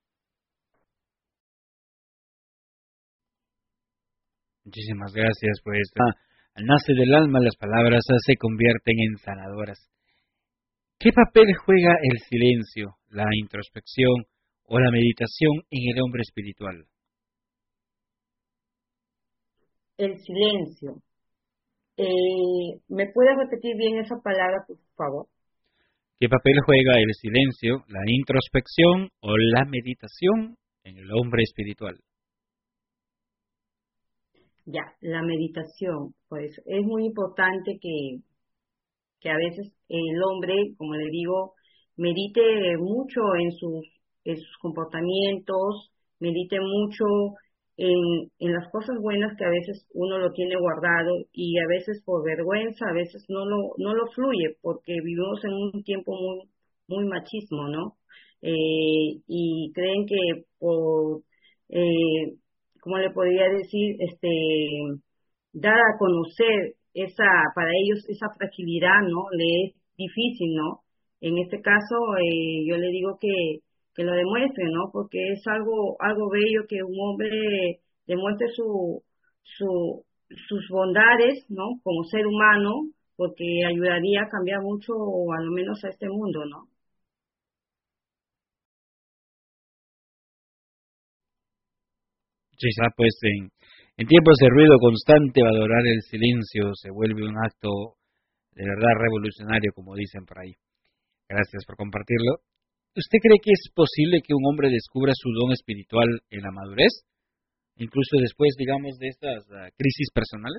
Muchísimas gracias, pues ah, al nace del alma las palabras se convierten en sanadoras. ¿Qué papel juega el silencio, la introspección o la meditación en el hombre espiritual? El silencio. Eh, ¿Me puedes repetir bien esa palabra, por favor? ¿Qué papel juega el silencio, la introspección o la meditación en el hombre espiritual? Ya, la meditación, pues es muy importante que, que a veces el hombre, como le digo, medite mucho en sus, en sus comportamientos, medite mucho en, en las cosas buenas que a veces uno lo tiene guardado y a veces por vergüenza, a veces no lo, no lo fluye porque vivimos en un tiempo muy, muy machismo, ¿no? Eh, y creen que por, eh, ¿cómo le podría decir? Este, dar a conocer esa, para ellos esa fragilidad, ¿no? Le es difícil, ¿no? En este caso, eh, yo le digo que que lo demuestre, ¿no? Porque es algo algo bello que un hombre demuestre su su sus bondades, ¿no? Como ser humano, porque ayudaría a cambiar mucho, o a lo menos a este mundo, ¿no? Sí, pues en, en tiempos de ruido constante, valorar el silencio se vuelve un acto de verdad revolucionario, como dicen por ahí. Gracias por compartirlo. ¿Usted cree que es posible que un hombre descubra su don espiritual en la madurez? Incluso después, digamos, de estas uh, crisis personales.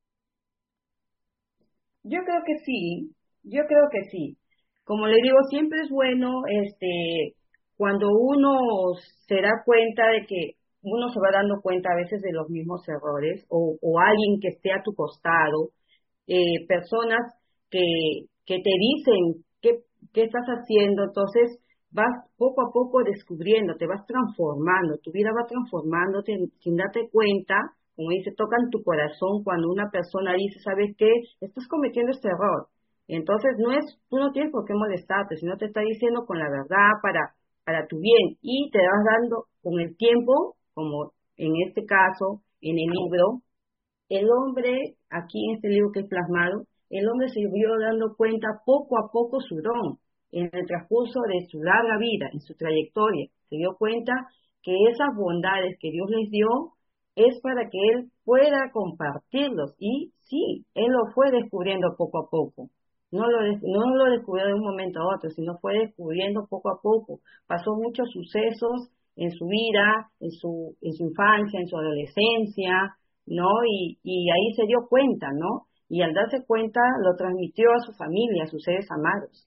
Yo creo que sí, yo creo que sí. Como le digo, siempre es bueno, este, cuando uno se da cuenta de que uno se va dando cuenta a veces de los mismos errores, o, o alguien que esté a tu costado, eh, personas que, que te dicen qué, qué estás haciendo, entonces vas poco a poco descubriendo, te vas transformando, tu vida va transformándote sin darte cuenta, como dice, tocan tu corazón cuando una persona dice, ¿sabes qué? Estás cometiendo este error. Entonces no es, tú no tienes por qué molestarte, sino te está diciendo con la verdad para, para tu bien y te vas dando con el tiempo, como en este caso, en el libro, el hombre, aquí en este libro que es plasmado, el hombre se vio dando cuenta poco a poco su don, en el transcurso de su larga vida, en su trayectoria. Se dio cuenta que esas bondades que Dios les dio es para que él pueda compartirlos. Y sí, él lo fue descubriendo poco a poco. No lo, no lo descubrió de un momento a otro, sino fue descubriendo poco a poco. Pasó muchos sucesos en su vida, en su, en su infancia, en su adolescencia, ¿no? Y, y ahí se dio cuenta, ¿no? Y al darse cuenta lo transmitió a su familia, a sus seres amados.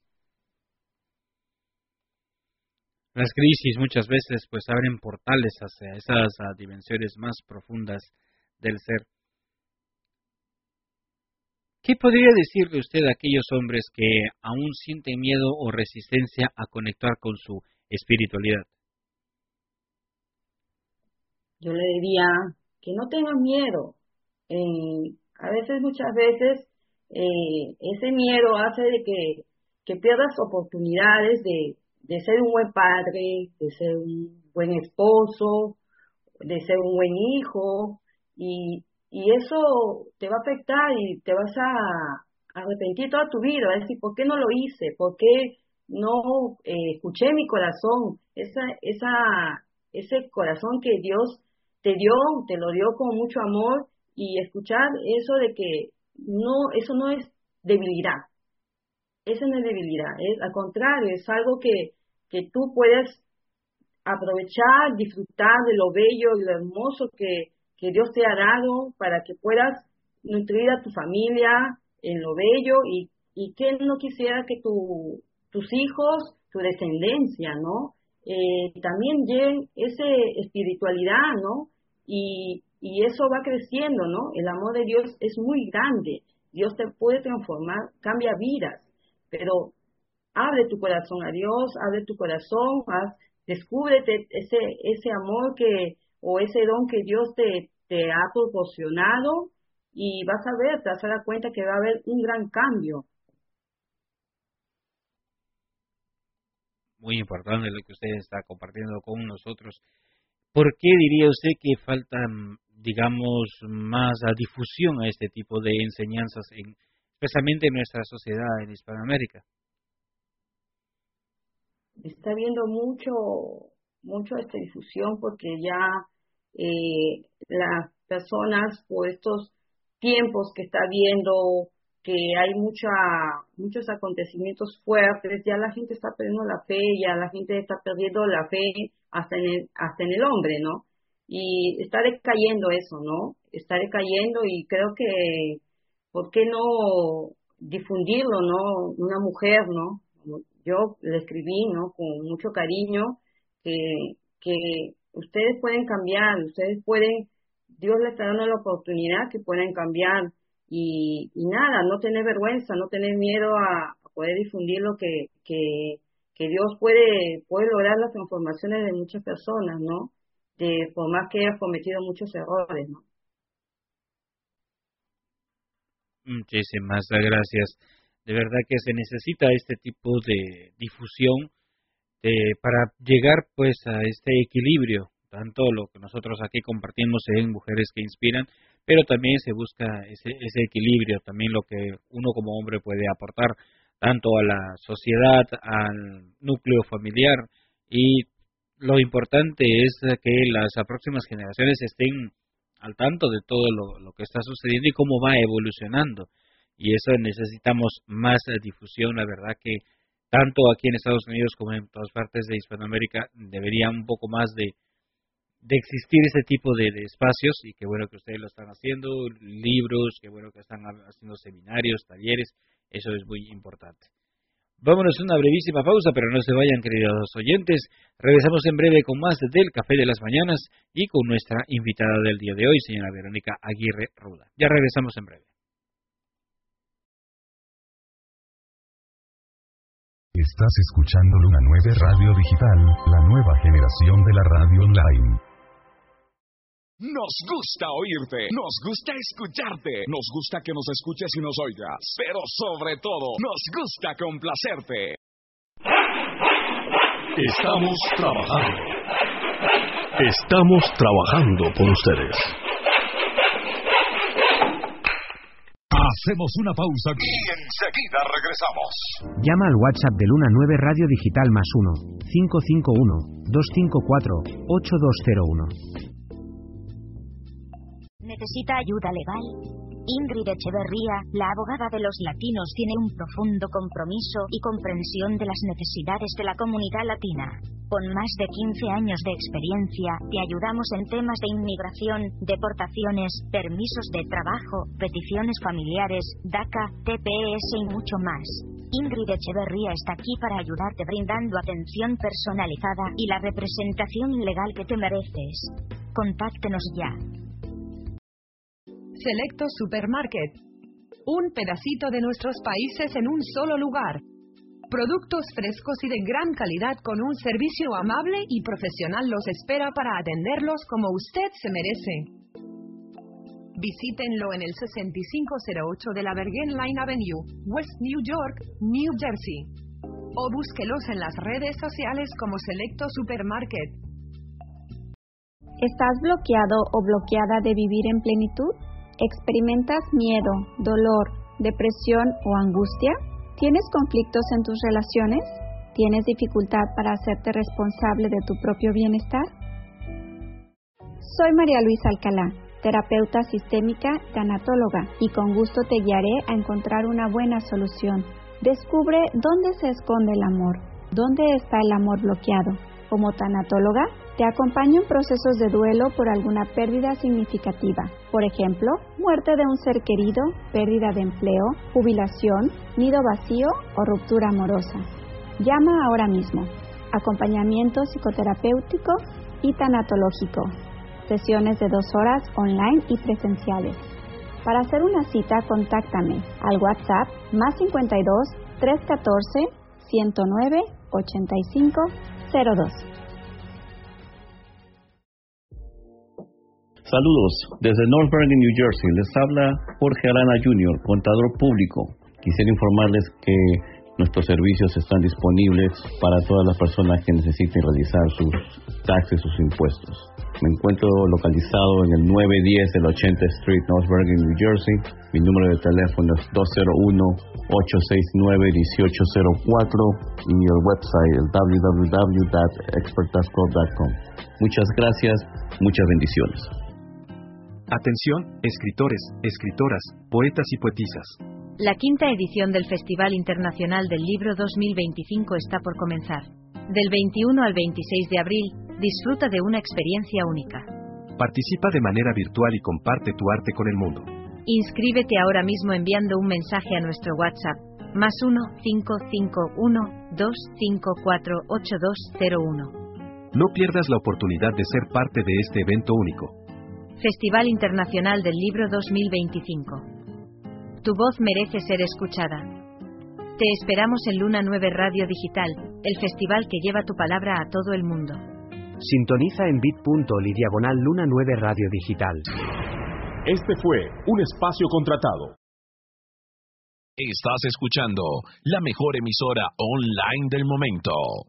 Las crisis muchas veces pues abren portales hacia esas uh, dimensiones más profundas del ser. ¿Qué podría decirle usted a aquellos hombres que aún sienten miedo o resistencia a conectar con su espiritualidad? Yo le diría que no tengan miedo. Eh, a veces, muchas veces, eh, ese miedo hace de que, que pierdas oportunidades de, de ser un buen padre, de ser un buen esposo, de ser un buen hijo, y, y eso te va a afectar y te vas a, a arrepentir toda tu vida, a decir, ¿por qué no lo hice? ¿Por qué no eh, escuché mi corazón? Esa, esa, ese corazón que Dios te dio, te lo dio con mucho amor, y escuchar eso de que no, eso no es debilidad, eso no es debilidad, es al contrario, es algo que, que tú puedes aprovechar, disfrutar de lo bello y lo hermoso que, que Dios te ha dado para que puedas nutrir a tu familia en lo bello, y, y que no quisiera que tu, tus hijos, tu descendencia, ¿no? Eh, también lleguen esa espiritualidad, ¿no? Y, y eso va creciendo, ¿no? El amor de Dios es muy grande. Dios te puede transformar, cambia vidas, pero abre tu corazón a Dios, abre tu corazón, haz, descúbrete ese, ese amor que, o ese don que Dios te, te ha proporcionado, y vas a ver, te vas a dar cuenta que va a haber un gran cambio. Muy importante lo que usted está compartiendo con nosotros. ¿Por qué diría usted que falta, digamos, más difusión a este tipo de enseñanzas, en, especialmente en nuestra sociedad en Hispanoamérica? Está habiendo mucho, mucho esta difusión porque ya eh, las personas, por estos tiempos que está viendo, que hay mucha, muchos acontecimientos fuertes, ya la gente está perdiendo la fe, ya la gente está perdiendo la fe hasta en el, hasta en el hombre, ¿no? Y está decayendo eso, ¿no? Está decayendo, y creo que, ¿por qué no difundirlo, no? Una mujer, ¿no? Yo le escribí, ¿no? Con mucho cariño, que, que ustedes pueden cambiar, ustedes pueden, Dios les está dando la oportunidad que pueden cambiar. Y, y nada, no tener vergüenza, no tener miedo a, a poder difundir lo que, que, que Dios puede, puede lograr las transformaciones de muchas personas, ¿no? De, por más que hayas cometido muchos errores, ¿no? Muchísimas gracias. De verdad que se necesita este tipo de difusión de, para llegar pues a este equilibrio, tanto lo que nosotros aquí compartimos en Mujeres que Inspiran, pero también se busca ese, ese equilibrio, también lo que uno como hombre puede aportar, tanto a la sociedad, al núcleo familiar, y lo importante es que las próximas generaciones estén al tanto de todo lo, lo que está sucediendo y cómo va evolucionando, y eso necesitamos más difusión. La verdad que tanto aquí en Estados Unidos como en todas partes de Hispanoamérica debería un poco más de de existir ese tipo de, de espacios, y qué bueno que ustedes lo están haciendo, libros, qué bueno que están haciendo seminarios, talleres, eso es muy importante. Vámonos a una brevísima pausa, pero no se vayan, queridos oyentes, regresamos en breve con más del Café de las Mañanas y con nuestra invitada del día de hoy, señora Verónica Aguirre Ruda. Ya regresamos en breve. Estás escuchando Luna nueve Radio Digital, la nueva generación de la radio online. Nos gusta oírte, nos gusta escucharte, nos gusta que nos escuches y nos oigas, pero sobre todo, nos gusta complacerte. Estamos trabajando. Estamos trabajando por ustedes. Hacemos una pausa y enseguida regresamos. Llama al WhatsApp de Luna nueve Radio Digital más uno, cinco cinco uno, dos cinco cuatro, ocho dos cero uno. ¿Necesita ayuda legal? Ingrid Echeverría, la abogada de los latinos, tiene un profundo compromiso y comprensión de las necesidades de la comunidad latina. Con más de quince años de experiencia, te ayudamos en temas de inmigración, deportaciones, permisos de trabajo, peticiones familiares, DACA, T P S y mucho más. Ingrid Echeverría está aquí para ayudarte brindando atención personalizada y la representación legal que te mereces. Contáctenos ya. Selecto Supermarket. Un pedacito de nuestros países en un solo lugar. Productos frescos y de gran calidad con un servicio amable y profesional los espera para atenderlos como usted se merece. Visítenlo en el sesenta y cinco cero ocho de la Bergen Line Avenue, West New York, New Jersey. O búsquelos en las redes sociales como Selecto Supermarket. ¿Estás bloqueado o bloqueada de vivir en plenitud? ¿Experimentas miedo, dolor, depresión o angustia? ¿Tienes conflictos en tus relaciones? ¿Tienes dificultad para hacerte responsable de tu propio bienestar? Soy María Luisa Alcalá, terapeuta sistémica, tanatóloga, y con gusto te guiaré a encontrar una buena solución. Descubre dónde se esconde el amor, dónde está el amor bloqueado. Como tanatóloga, te acompaño en procesos de duelo por alguna pérdida significativa. Por ejemplo, muerte de un ser querido, pérdida de empleo, jubilación, nido vacío o ruptura amorosa. Llama ahora mismo. Acompañamiento psicoterapéutico y tanatológico. Sesiones de dos horas online y presenciales. Para hacer una cita, contáctame al WhatsApp más cincuenta y dos, trescientos catorce, ciento nueve, ochenta y cinco cero dos. Saludos, desde North Bergen, New Jersey, les habla Jorge Arana junior, contador público. Quisiera informarles que nuestros servicios están disponibles para todas las personas que necesiten realizar sus taxes, sus impuestos. Me encuentro localizado en el nueve diez de la ochenta Street, North Bergen, New Jersey. Mi número de teléfono es dos cero uno, ocho seis nueve, uno ocho cero cuatro y el website el w w w punto expert tax pro punto com. Muchas gracias, muchas bendiciones. Atención, escritores, escritoras, poetas y poetisas. La quinta edición del Festival Internacional del Libro dos mil veinticinco está por comenzar. Del veintiuno al veintiséis de abril, disfruta de una experiencia única. Participa de manera virtual y comparte tu arte con el mundo. Inscríbete ahora mismo enviando un mensaje a nuestro WhatsApp, más uno, cinco cinco uno, dos cinco cuatro, ocho dos cero uno. No pierdas la oportunidad de ser parte de este evento único. Festival Internacional del Libro dos mil veinticinco. Tu voz merece ser escuchada. Te esperamos en Luna nueve Radio Digital, el festival que lleva tu palabra a todo el mundo. Sintoniza en bit.ly diagonal Luna nueve Radio Digital. Este fue un espacio contratado. Estás escuchando la mejor emisora online del momento.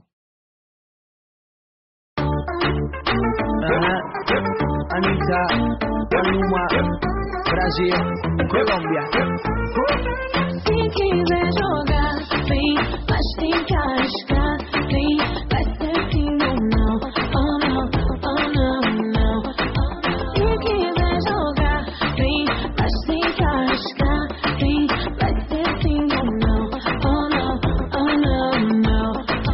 Anita, Maluma, Brasil, Colômbia. Se quiser jogar, vem, mas tem que arriscar, vem, vai ser sim ou não, oh não, oh não, não. Se quiser jogar, vem, mas tem que arriscar, vem, vai ser sim ou não, oh não, oh não, não.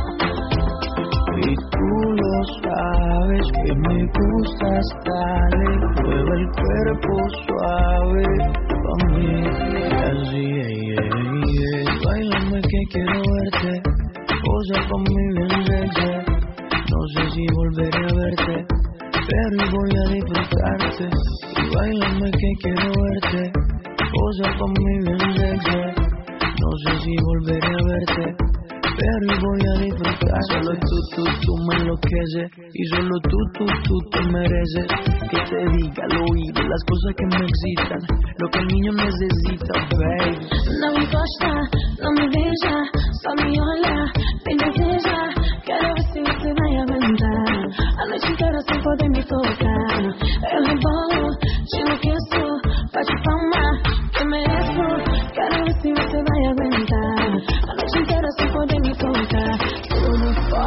Y tú lo sabes que me gustas, dale, mueve el cuerpo suave, pa' mí, así, yeah, yeah. Báilame que quiero verte, posa con mi bien sexy. No sé si volveré a verte, pero voy a disfrutarte. Y báilame que quiero verte, posa con mi bien sexy. No sé si volveré a verte, pero voy a disfrutar. Solo tú, tú, tú me enloqueces, y solo tú, tú, tú te mereces que te diga al oído las cosas que me excitan, lo que el niño necesita, baby. Não me encosta, não me beija, só me olha, me deseja. Quero ver se você vai aguentar a noite inteira sem poder me tocar. Eu rebolo, te enlouqueço, bate palma, eu mereço.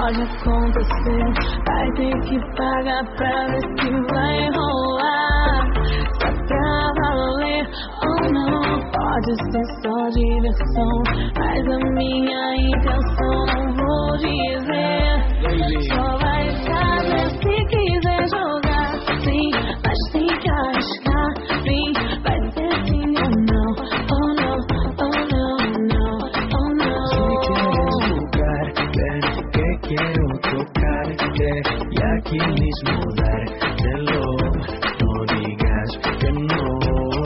pode acontecer. Vai ter que pagar pra ver se vai rolar. Só pra valer ou não, pode ser só diversão, mas a minha intenção não vou dizer. Só vai saber se quiser jogar, sim, mas tem que arriscar, sim, vai ser sim ou não, oh não, oh não, não, oh não. Si quieres jugar, ven que quiero tocarte y aquí mismo dártelo, no digas que no.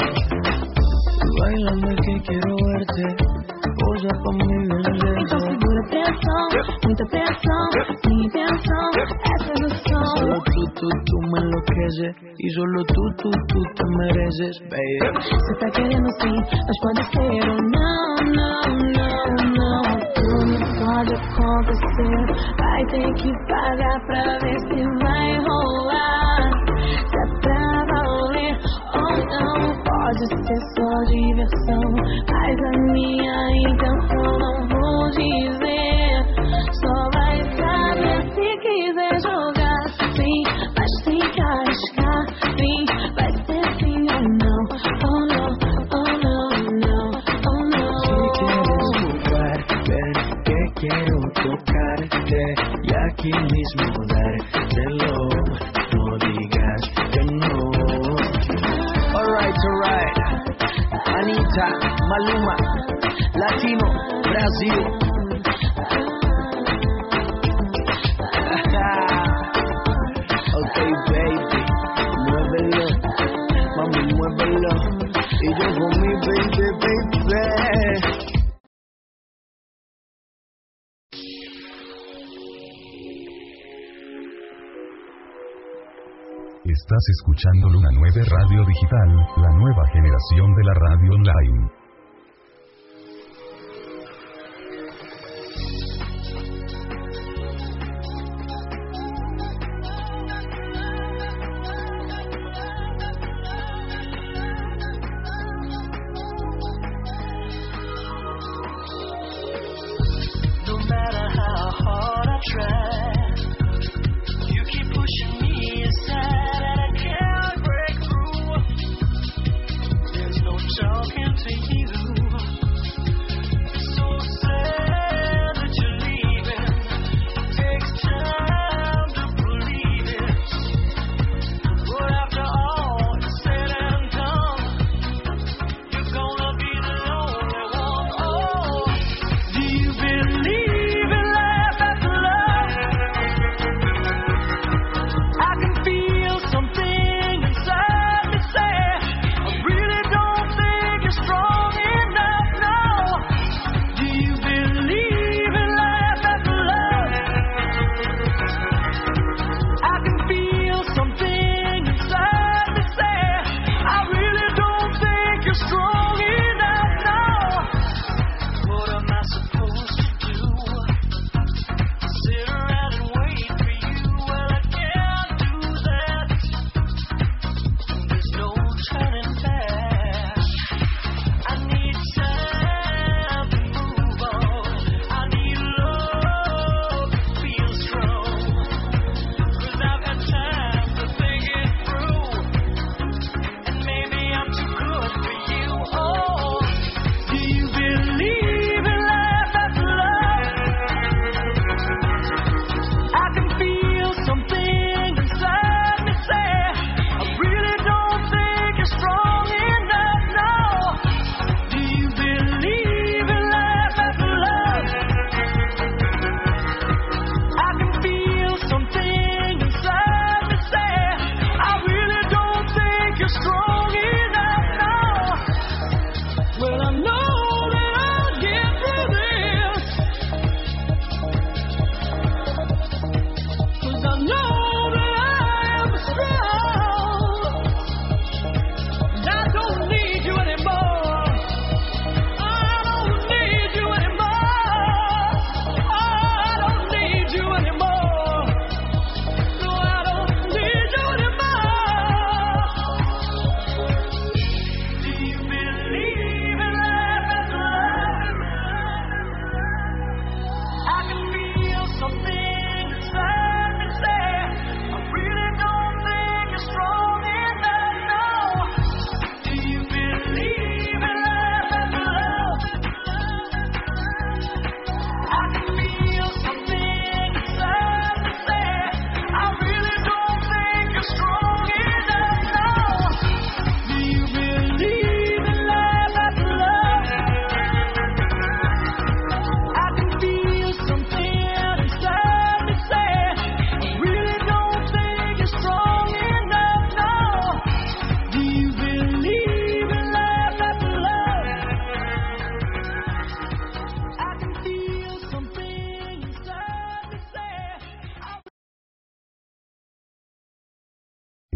Bailame que quiero verte, posa pa' mí bien lejos. Então segura a pressão, muita pressão, minha intenção é sedução. Solo tú, tú, tú me enloqueces y solo tú, tú, tú te mereces, baby. Você tá querendo sim, mas pode ser ou não, não, não, não. Tudo pode acontecer, vai ter que pagar pra ver se vai rolar. Se é pra valer ou não, pode ser só diversão, mas a minha intenção não vou dizer. Só vai saber se quiser jogar, sim, mas tem que arriscar, sim, vai ser sim ou não, oh não, oh não, não, oh não. Si quieres jugar, ven que quiero tocarte y aquí mismo dártelo, no digas que no. Alright, alright, Anita, Maluma, Latino, Brasil. Okay, baby, muévelo, mami, muévelo, y yo con mi baby, baby. Estás escuchando Luna nueve Radio Digital, la nueva generación de la radio online. No matter how hard I try, you keep pushing me aside and I can't break through. There's no talking to you.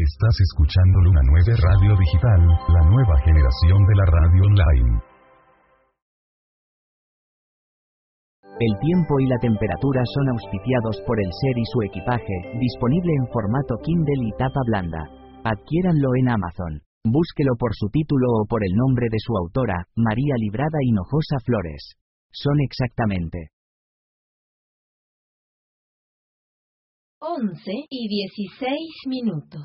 Estás escuchando Luna nueve Radio Digital, la nueva generación de la radio online. El tiempo y la temperatura son auspiciados por el ser y su equipaje, disponible en formato Kindle y tapa blanda. Adquiéranlo en Amazon. Búsquelo por su título o por el nombre de su autora, María Librada Hinojosa Flores. Son exactamente once y dieciséis minutos.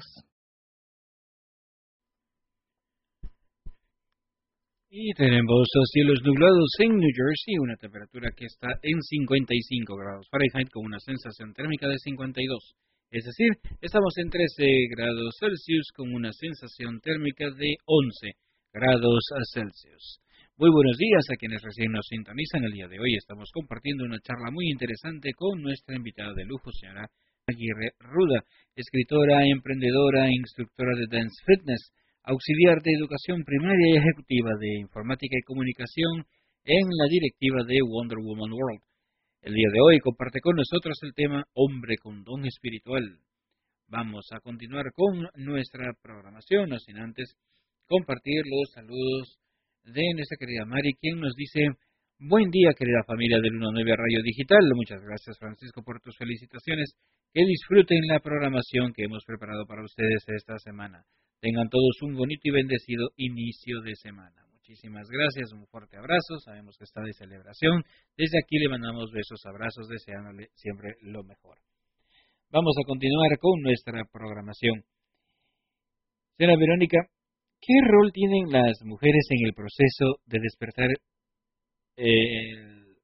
Y tenemos cielos nublados en New Jersey, una temperatura que está en cincuenta y cinco grados Fahrenheit con una sensación térmica de cincuenta y dos. Es decir, estamos en trece grados Celsius con una sensación térmica de once grados Celsius. Muy buenos días a quienes recién nos sintonizan. El día de hoy estamos compartiendo una charla muy interesante con nuestra invitada de lujo, señora Aguirre Ruda, escritora, emprendedora e instructora de Dance Fitness, auxiliar de educación primaria y ejecutiva de informática y comunicación en la directiva de Wonder Woman World. El día de hoy comparte con nosotros el tema Hombre con don espiritual. Vamos a continuar con nuestra programación, no sin antes compartir los saludos de nuestra querida Mari, quien nos dice: buen día, querida familia de Luna nueve Radio Digital. Muchas gracias, Francisco, por tus felicitaciones. Que disfruten la programación que hemos preparado para ustedes esta semana. Tengan todos un bonito y bendecido inicio de semana. Muchísimas gracias, un fuerte abrazo. Sabemos que está de celebración. Desde aquí le mandamos besos, abrazos, deseándole siempre lo mejor. Vamos a continuar con nuestra programación. Señora Verónica, ¿qué rol tienen las mujeres en el proceso de despertar eh, el,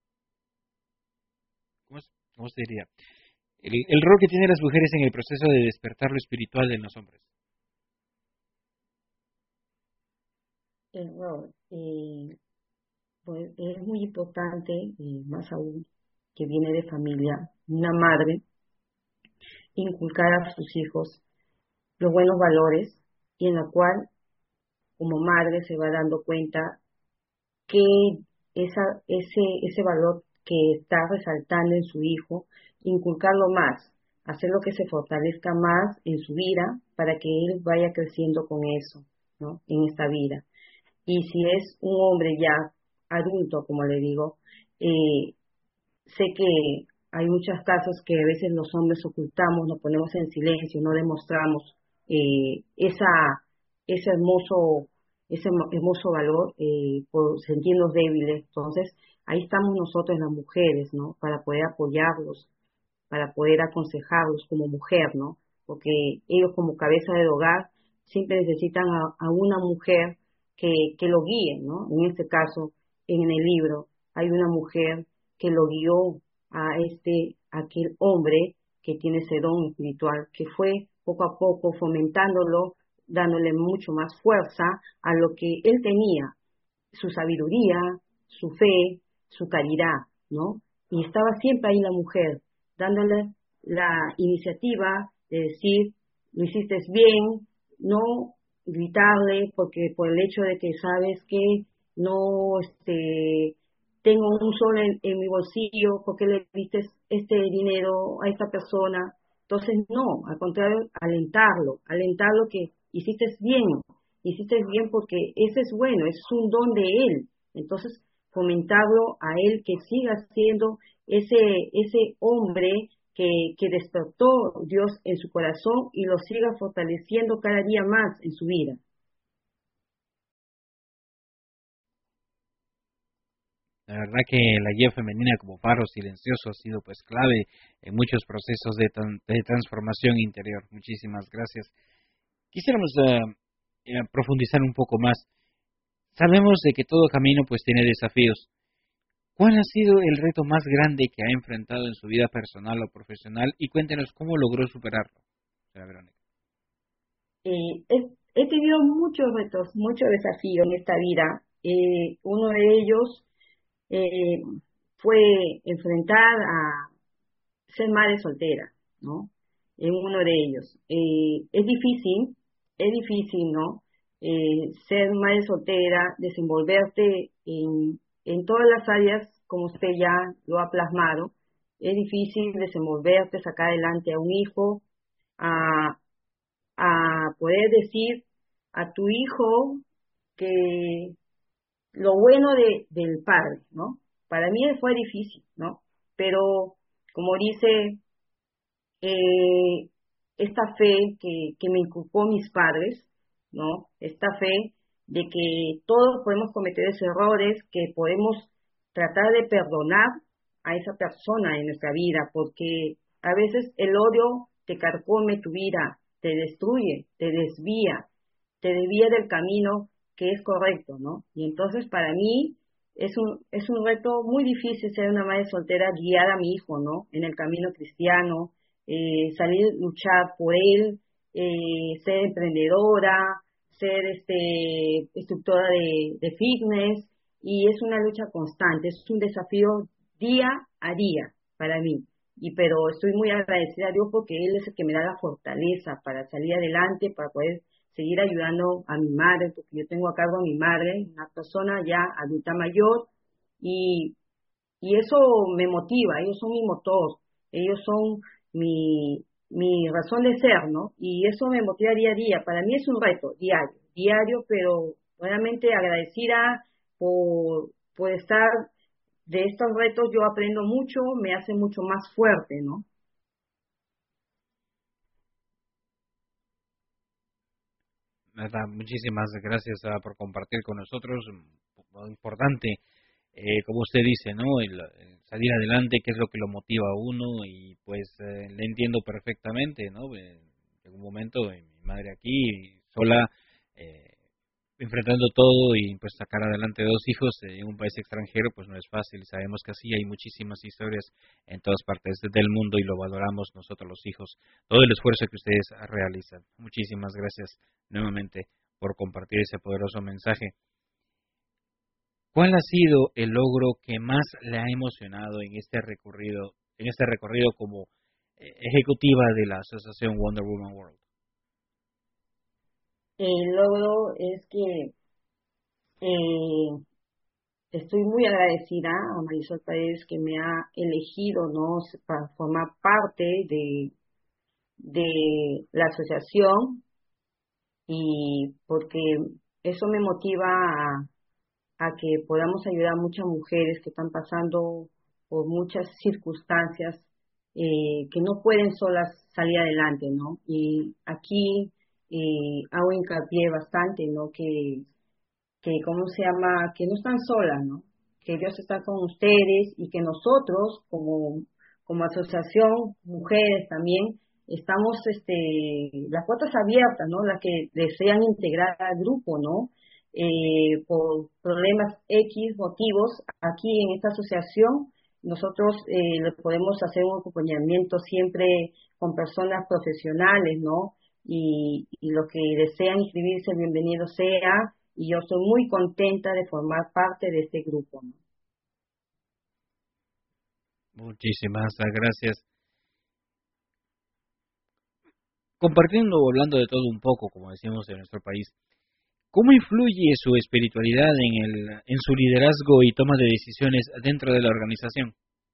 ¿cómo, ¿cómo se diría? El, el rol que tienen las mujeres en el proceso de despertar lo espiritual en los hombres? El rol, eh, pues es muy importante, eh, más aún que viene de familia, una madre, inculcar a sus hijos los buenos valores, y en la cual como madre se va dando cuenta que esa, ese, ese valor que está resaltando en su hijo, inculcarlo más, hacerlo que se fortalezca más en su vida para que él vaya creciendo con eso, ¿no? En esta vida. Y si es un hombre ya adulto, como le digo, eh, sé que hay muchos casos que a veces los hombres ocultamos, nos ponemos en silencio, no demostramos eh, esa, ese hermoso, ese hermoso valor eh, por sentirnos débiles. Entonces, ahí estamos nosotros las mujeres, ¿no? Para poder apoyarlos, para poder aconsejarlos como mujer, ¿no? Porque ellos como cabeza del hogar siempre necesitan a, a una mujer que, que lo guíe, ¿no? En este caso, en el libro, hay una mujer que lo guió a este, aquel hombre que tiene ese don espiritual, que fue poco a poco fomentándolo, dándole mucho más fuerza a lo que él tenía, su sabiduría, su fe, su caridad, ¿no? Y estaba siempre ahí la mujer, dándole la iniciativa de decir, lo hiciste bien, no gritarle, porque por el hecho de que sabes que no este, tengo un sol en, en mi bolsillo, porque le diste este dinero a esta persona. Entonces, no, al contrario, alentarlo, alentarlo que hiciste bien, hiciste bien porque ese es bueno, es un don de él. Entonces, fomentarlo a él que siga siendo ese, ese hombre que, que despertó Dios en su corazón y lo siga fortaleciendo cada día más en su vida. La verdad que la guía femenina como faro silencioso ha sido pues clave en muchos procesos de, tan, de transformación interior. Muchísimas gracias. Quisiéramos uh, uh, profundizar un poco más. Sabemos de que todo camino pues tiene desafíos. ¿Cuál ha sido el reto más grande que ha enfrentado en su vida personal o profesional? Y cuéntenos cómo logró superarlo, señora Verónica. Eh, he, he tenido muchos retos, muchos desafíos en esta vida. Eh, uno de ellos eh, fue enfrentar a ser madre soltera, ¿no? En uno de ellos. Eh, es difícil, es difícil, ¿no? Eh, ser madre soltera, desenvolverte en, en todas las áreas, como usted ya lo ha plasmado. Es difícil desenvolverte, sacar adelante a un hijo, a, a poder decir a tu hijo que lo bueno de, del padre, ¿no? Para mí fue difícil, ¿no? Pero, como dice, eh, esta fe que, que me inculcó mis padres, ¿no? Esta fe de que todos podemos cometer esos errores, que podemos tratar de perdonar a esa persona en nuestra vida, porque a veces el odio te carcome tu vida, te destruye, te desvía, te desvía del camino que es correcto, ¿no? Y entonces para mí es un es un reto muy difícil ser una madre soltera, guiar a mi hijo, ¿no? En el camino cristiano, eh, salir, luchar por él, eh, ser emprendedora, ser este instructora de, de fitness, y es una lucha constante, es un desafío día a día para mí. Y pero estoy muy agradecida a Dios porque Él es el que me da la fortaleza para salir adelante, para poder seguir ayudando a mi madre, porque yo tengo a cargo a mi madre, una persona ya adulta mayor, y, y eso me motiva, ellos son mi motor, ellos son mi, mi razón de ser, ¿no? Y eso me motiva día a día. Para mí es un reto diario, diario, pero realmente agradecida por, por estar de estos retos. Yo aprendo mucho, me hace mucho más fuerte, ¿no? Nada, muchísimas gracias uh, por compartir con nosotros. Muy importante, eh, como usted dice, ¿no? El, el salir adelante, qué es lo que lo motiva a uno, y pues eh, le entiendo perfectamente, ¿no? En un momento, eh, mi madre aquí, sola, eh, enfrentando todo, y pues sacar adelante dos hijos en un país extranjero pues no es fácil. Sabemos que así hay muchísimas historias en todas partes del mundo y lo valoramos nosotros los hijos, todo el esfuerzo que ustedes realizan. Muchísimas gracias nuevamente por compartir ese poderoso mensaje. ¿Cuál ha sido el logro que más le ha emocionado en este recorrido, en este recorrido como ejecutiva de la asociación Wonder Woman World? El logro es que eh, estoy muy agradecida a Marisol Paredes, que me ha elegido, ¿no?, para formar parte de, de la asociación, y porque eso me motiva a, a que podamos ayudar a muchas mujeres que están pasando por muchas circunstancias, eh, que no pueden solas salir adelante, ¿no? Y aquí eh, hago hincapié bastante, ¿no? Que, que, ¿cómo se llama? Que no están solas, ¿no? Que Dios está con ustedes, y que nosotros, como, como asociación, mujeres también, estamos, este, las puertas abiertas, ¿no? Las que desean integrar al grupo, ¿no? Eh, por problemas X, motivos, aquí en esta asociación, nosotros eh, le podemos hacer un acompañamiento siempre con personas profesionales, ¿no? Y, y los que desean inscribirse, bienvenido sea, y yo estoy muy contenta de formar parte de este grupo, ¿no? Muchísimas gracias. Compartiendo o hablando de todo un poco, como decimos en nuestro país, ¿cómo influye su espiritualidad en, el, en su liderazgo y toma de decisiones dentro de la organización?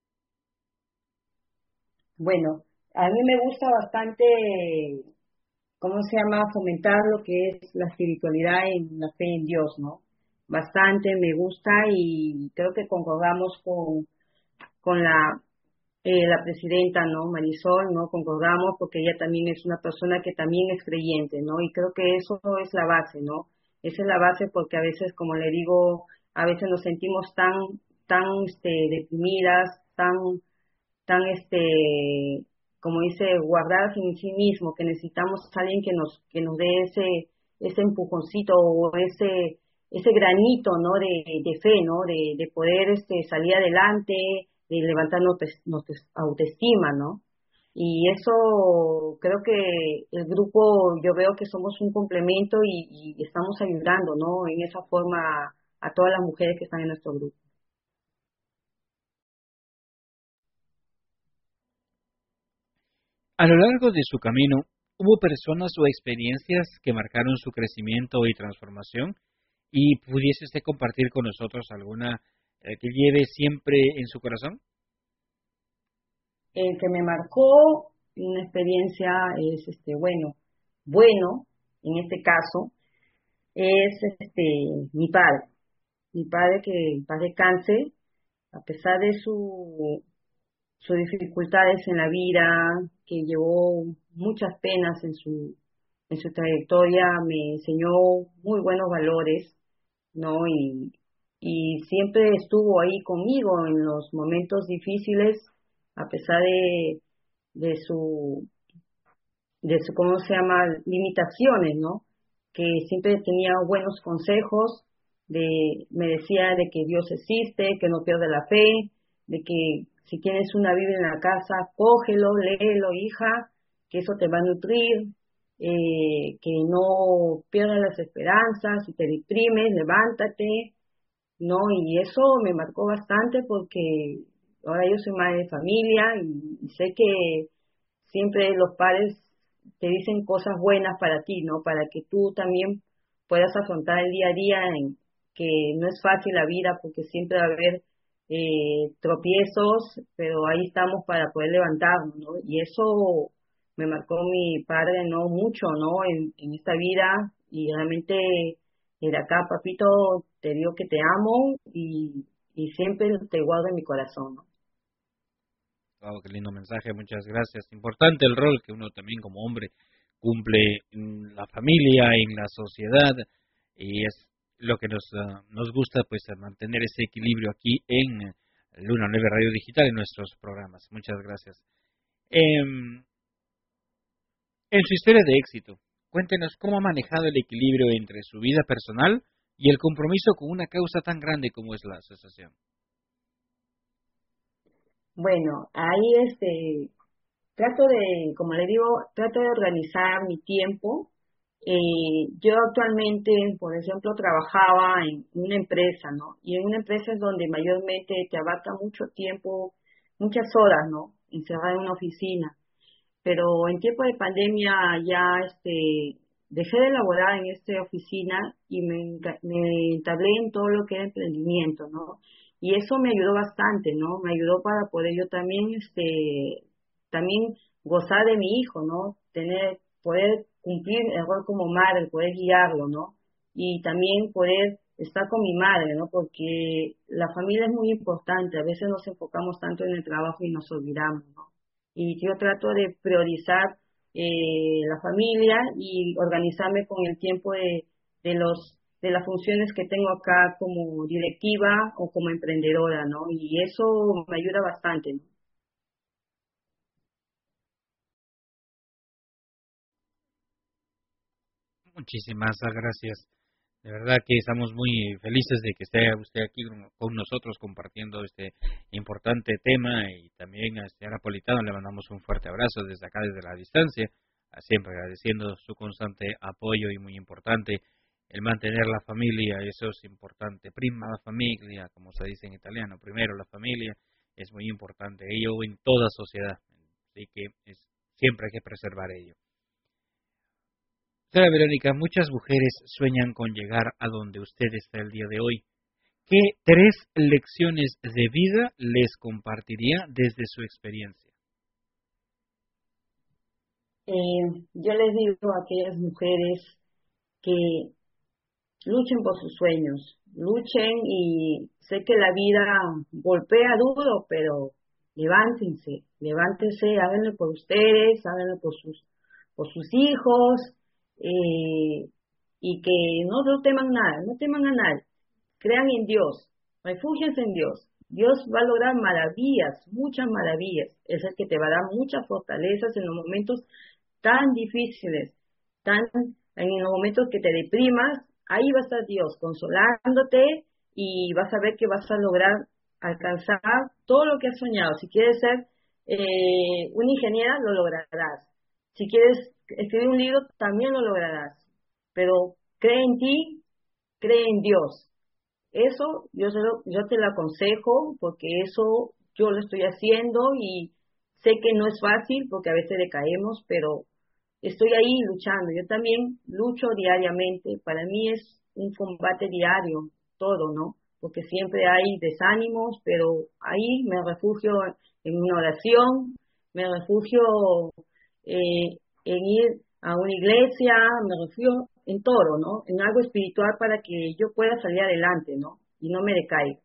Bueno, a mí me gusta bastante, ¿cómo se llama?, fomentar lo que es la espiritualidad en la fe en Dios, ¿no? Bastante me gusta, y creo que concordamos con, con la, eh, la presidenta, ¿no?, Marisol, ¿no? Concordamos porque ella también es una persona que también es creyente, ¿no? Y creo que eso es la base, ¿no? Esa es la base, porque a veces, como le digo, a veces nos sentimos tan, tan, este, deprimidas, tan, tan, este, como dice, guardadas en sí mismo, que necesitamos a alguien que nos, que nos dé ese, ese empujoncito, o ese, ese granito, ¿no?, de, de fe, ¿no?, de, de poder, este, salir adelante, de levantar nuestra autoestima, ¿no? Y eso, creo que el grupo, yo veo que somos un complemento, y, y estamos ayudando, ¿no?, en esa forma a, a todas las mujeres que están en nuestro grupo. A lo largo de su camino, ¿hubo personas o experiencias que marcaron su crecimiento y transformación? ¿Y pudiese usted compartir con nosotros alguna eh, que lleve siempre en su corazón? El que me marcó una experiencia es, este, bueno, bueno, en este caso, es este mi padre. Mi padre que en paz descanse, a pesar de su, sus dificultades en la vida, que llevó muchas penas en su, en su trayectoria, me enseñó muy buenos valores, ¿no? Y, y siempre estuvo ahí conmigo en los momentos difíciles, a pesar de, de su, de su, ¿cómo se llama?, limitaciones, ¿no? Que siempre tenía buenos consejos, de, me decía de que Dios existe, que no pierda la fe, de que si tienes una Biblia en la casa, cógelo, léelo, hija, que eso te va a nutrir, eh, que no pierdas las esperanzas, si te deprimes, levántate, ¿no? Y eso me marcó bastante porque ahora yo soy madre de familia y, y sé que siempre los padres te dicen cosas buenas para ti, ¿no? Para que tú también puedas afrontar el día a día, en que no es fácil la vida porque siempre va a haber eh, tropiezos, pero ahí estamos para poder levantarnos, ¿no? Y eso me marcó mi padre, ¿no? Mucho, ¿no? En, en esta vida, y realmente desde acá, papito, te digo que te amo y, y siempre te guardo en mi corazón, ¿no? Wow, qué lindo mensaje, muchas gracias. Importante el rol que uno también como hombre cumple en la familia, en la sociedad, y es lo que nos uh, nos gusta, pues mantener ese equilibrio aquí en Luna nueve Radio Digital, en nuestros programas. Muchas gracias. Eh, en su historia de éxito, cuéntenos cómo ha manejado el equilibrio entre su vida personal y el compromiso con una causa tan grande como es la asociación. Bueno, ahí este trato de, como le digo, trato de organizar mi tiempo. Eh, yo actualmente, por ejemplo, trabajaba en una empresa, ¿no? Y en una empresa es donde mayormente te abarca mucho tiempo, muchas horas, ¿no? Encerrada en una oficina. Pero en tiempo de pandemia ya este dejé de laborar en esta oficina y me, me entablé en todo lo que era emprendimiento, ¿no? Y eso me ayudó bastante, ¿no? Me ayudó para poder yo también, este, también gozar de mi hijo, ¿no? Tener, poder cumplir el rol como madre, poder guiarlo, ¿no? Y también poder estar con mi madre, ¿no? Porque la familia es muy importante. A veces nos enfocamos tanto en el trabajo y nos olvidamos, ¿no? Y yo trato de priorizar eh, la familia y organizarme con el tiempo de, de los de las funciones que tengo acá como directiva o como emprendedora, ¿no? Y eso me ayuda bastante, ¿no? Muchísimas gracias. De verdad que estamos muy felices de que esté usted aquí con nosotros compartiendo este importante tema, y también a señora Politano le mandamos un fuerte abrazo desde acá, desde la distancia, siempre agradeciendo su constante apoyo, y muy importante el mantener la familia. Eso es importante. Prima la familia, como se dice en italiano, primero la familia, es muy importante, ello en toda sociedad, así que es, siempre hay que preservar ello. Señora Verónica, muchas mujeres sueñan con llegar a donde usted está el día de hoy. ¿Qué tres lecciones de vida les compartiría desde su experiencia? Eh, yo les digo a aquellas mujeres que luchen por sus sueños, luchen, y sé que la vida golpea duro, pero levántense, levántense, háganlo por ustedes, háganlo por sus, por sus hijos, eh, y que no, no teman nada, no teman a nadie, crean en Dios, refúgiense en Dios. Dios va a lograr maravillas, muchas maravillas, es el que te va a dar muchas fortalezas en los momentos tan difíciles, tan en los momentos que te deprimas. Ahí va a estar Dios consolándote, y vas a ver que vas a lograr alcanzar todo lo que has soñado. Si quieres ser eh, una ingeniera, lo lograrás. Si quieres escribir un libro, también lo lograrás. Pero cree en ti, cree en Dios. Eso yo, se lo, yo te lo aconsejo, porque eso yo lo estoy haciendo, y sé que no es fácil porque a veces decaemos, pero estoy ahí luchando. Yo también lucho diariamente. Para mí es un combate diario, todo, ¿no? Porque siempre hay desánimos, pero ahí me refugio en una oración, me refugio eh, en ir a una iglesia, me refiero en todo, ¿no? En algo espiritual para que yo pueda salir adelante, ¿no? Y no me decaiga.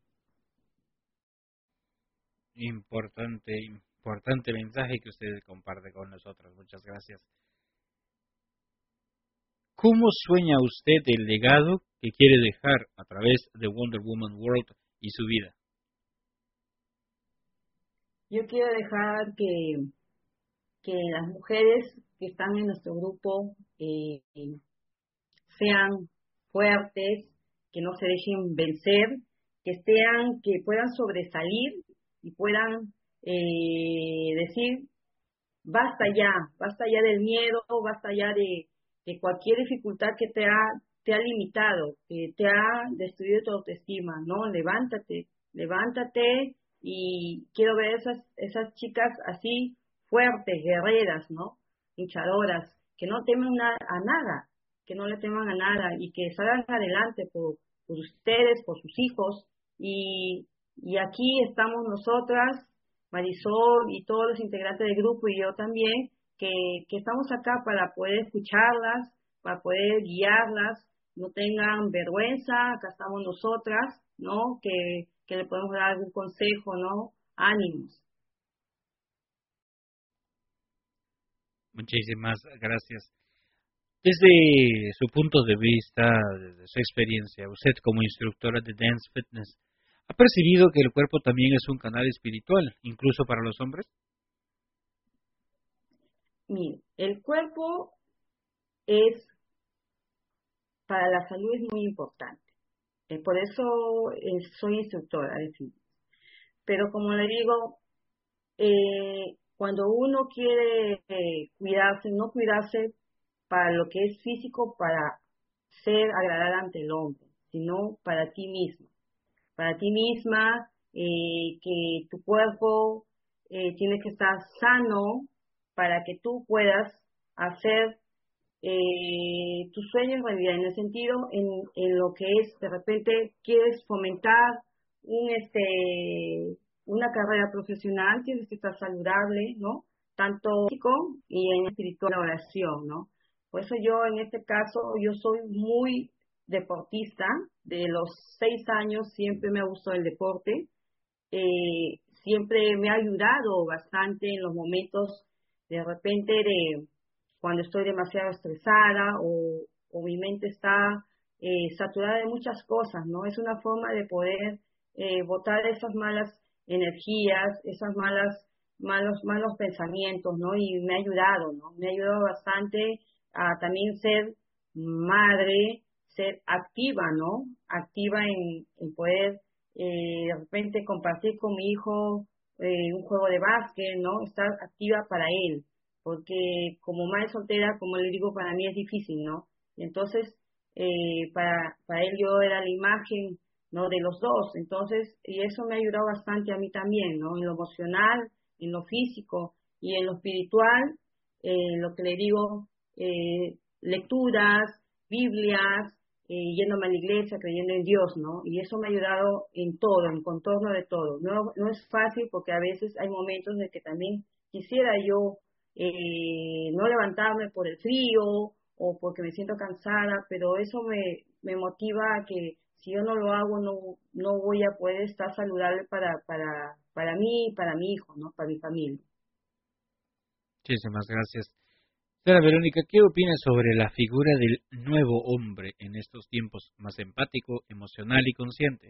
Importante, importante mensaje que usted comparte con nosotros. Muchas gracias. ¿Cómo sueña usted el legado que quiere dejar a través de Wonder Woman World y su vida? Yo quiero dejar que, que las mujeres que están en nuestro grupo eh, sean fuertes, que no se dejen vencer, que sean, que puedan sobresalir y puedan eh, decir, basta ya, basta ya del miedo, basta ya de, de cualquier dificultad que te ha, te ha limitado, que te ha destruido tu autoestima, ¿no? Levántate, levántate y quiero ver esas, esas chicas así fuertes, guerreras, ¿no? Luchadoras, que no temen na- a nada, que no le teman a nada y que salgan adelante por, por ustedes, por sus hijos. Y, y aquí estamos nosotras, Marisol y todos los integrantes del grupo y yo también, que, que estamos acá para poder escucharlas, para poder guiarlas, no tengan vergüenza, acá estamos nosotras, ¿no? Que, que le podemos dar algún consejo, ¿no? Ánimos. Muchísimas gracias. Desde su punto de vista, desde su experiencia, usted como instructora de Dance Fitness, ¿ha percibido que el cuerpo también es un canal espiritual, incluso para los hombres? Mire, el cuerpo es, para la salud es muy importante. Eh, por eso eh, soy instructora de fitness. Pero como le digo, eh, cuando uno quiere eh, cuidarse, no cuidarse para lo que es físico, para ser agradable ante el hombre, sino para ti mismo. Para ti misma, eh, que tu cuerpo eh, tiene que estar sano para que tú puedas hacer eh, tus sueños en realidad, en el sentido, en, en lo que es, de repente, quieres fomentar un este una carrera profesional, tienes que estar saludable, ¿no? Tanto físico y en espiritual, la oración, ¿no? Por eso yo, en este caso, yo soy muy deportista. De los seis años siempre me ha gustado el deporte. Eh, siempre me ha ayudado bastante en los momentos, de repente, de cuando estoy demasiado estresada o, o mi mente está eh, saturada de muchas cosas, ¿no? Es una forma de poder eh, botar esas malas energías, esas malas, malos, malos pensamientos, ¿no? Y me ha ayudado, ¿no? Me ha ayudado bastante a también ser madre, ser activa, ¿no? Activa en, en poder eh, de repente compartir con mi hijo eh, un juego de básquet, ¿no? Estar activa para él, porque como madre soltera, como le digo, para mí es difícil, ¿no? Entonces, eh, para, para él yo era la imagen, ¿no? De los dos, entonces, y eso me ha ayudado bastante a mí también, ¿no? En lo emocional, en lo físico y en lo espiritual, eh, lo que le digo, eh, lecturas, Biblias, eh, yéndome a la iglesia, creyendo en Dios, ¿no? Y eso me ha ayudado en todo, en contorno de todo. No, no es fácil porque a veces hay momentos en que también quisiera yo eh, no levantarme por el frío o porque me siento cansada, pero eso me, me motiva a que si yo no lo hago, no, no voy a poder estar saludable para, para, para mí y para mi hijo, ¿no? Para mi familia. Muchísimas gracias. Señora Verónica, ¿qué opina sobre la figura del nuevo hombre en estos tiempos, más empático, emocional y consciente?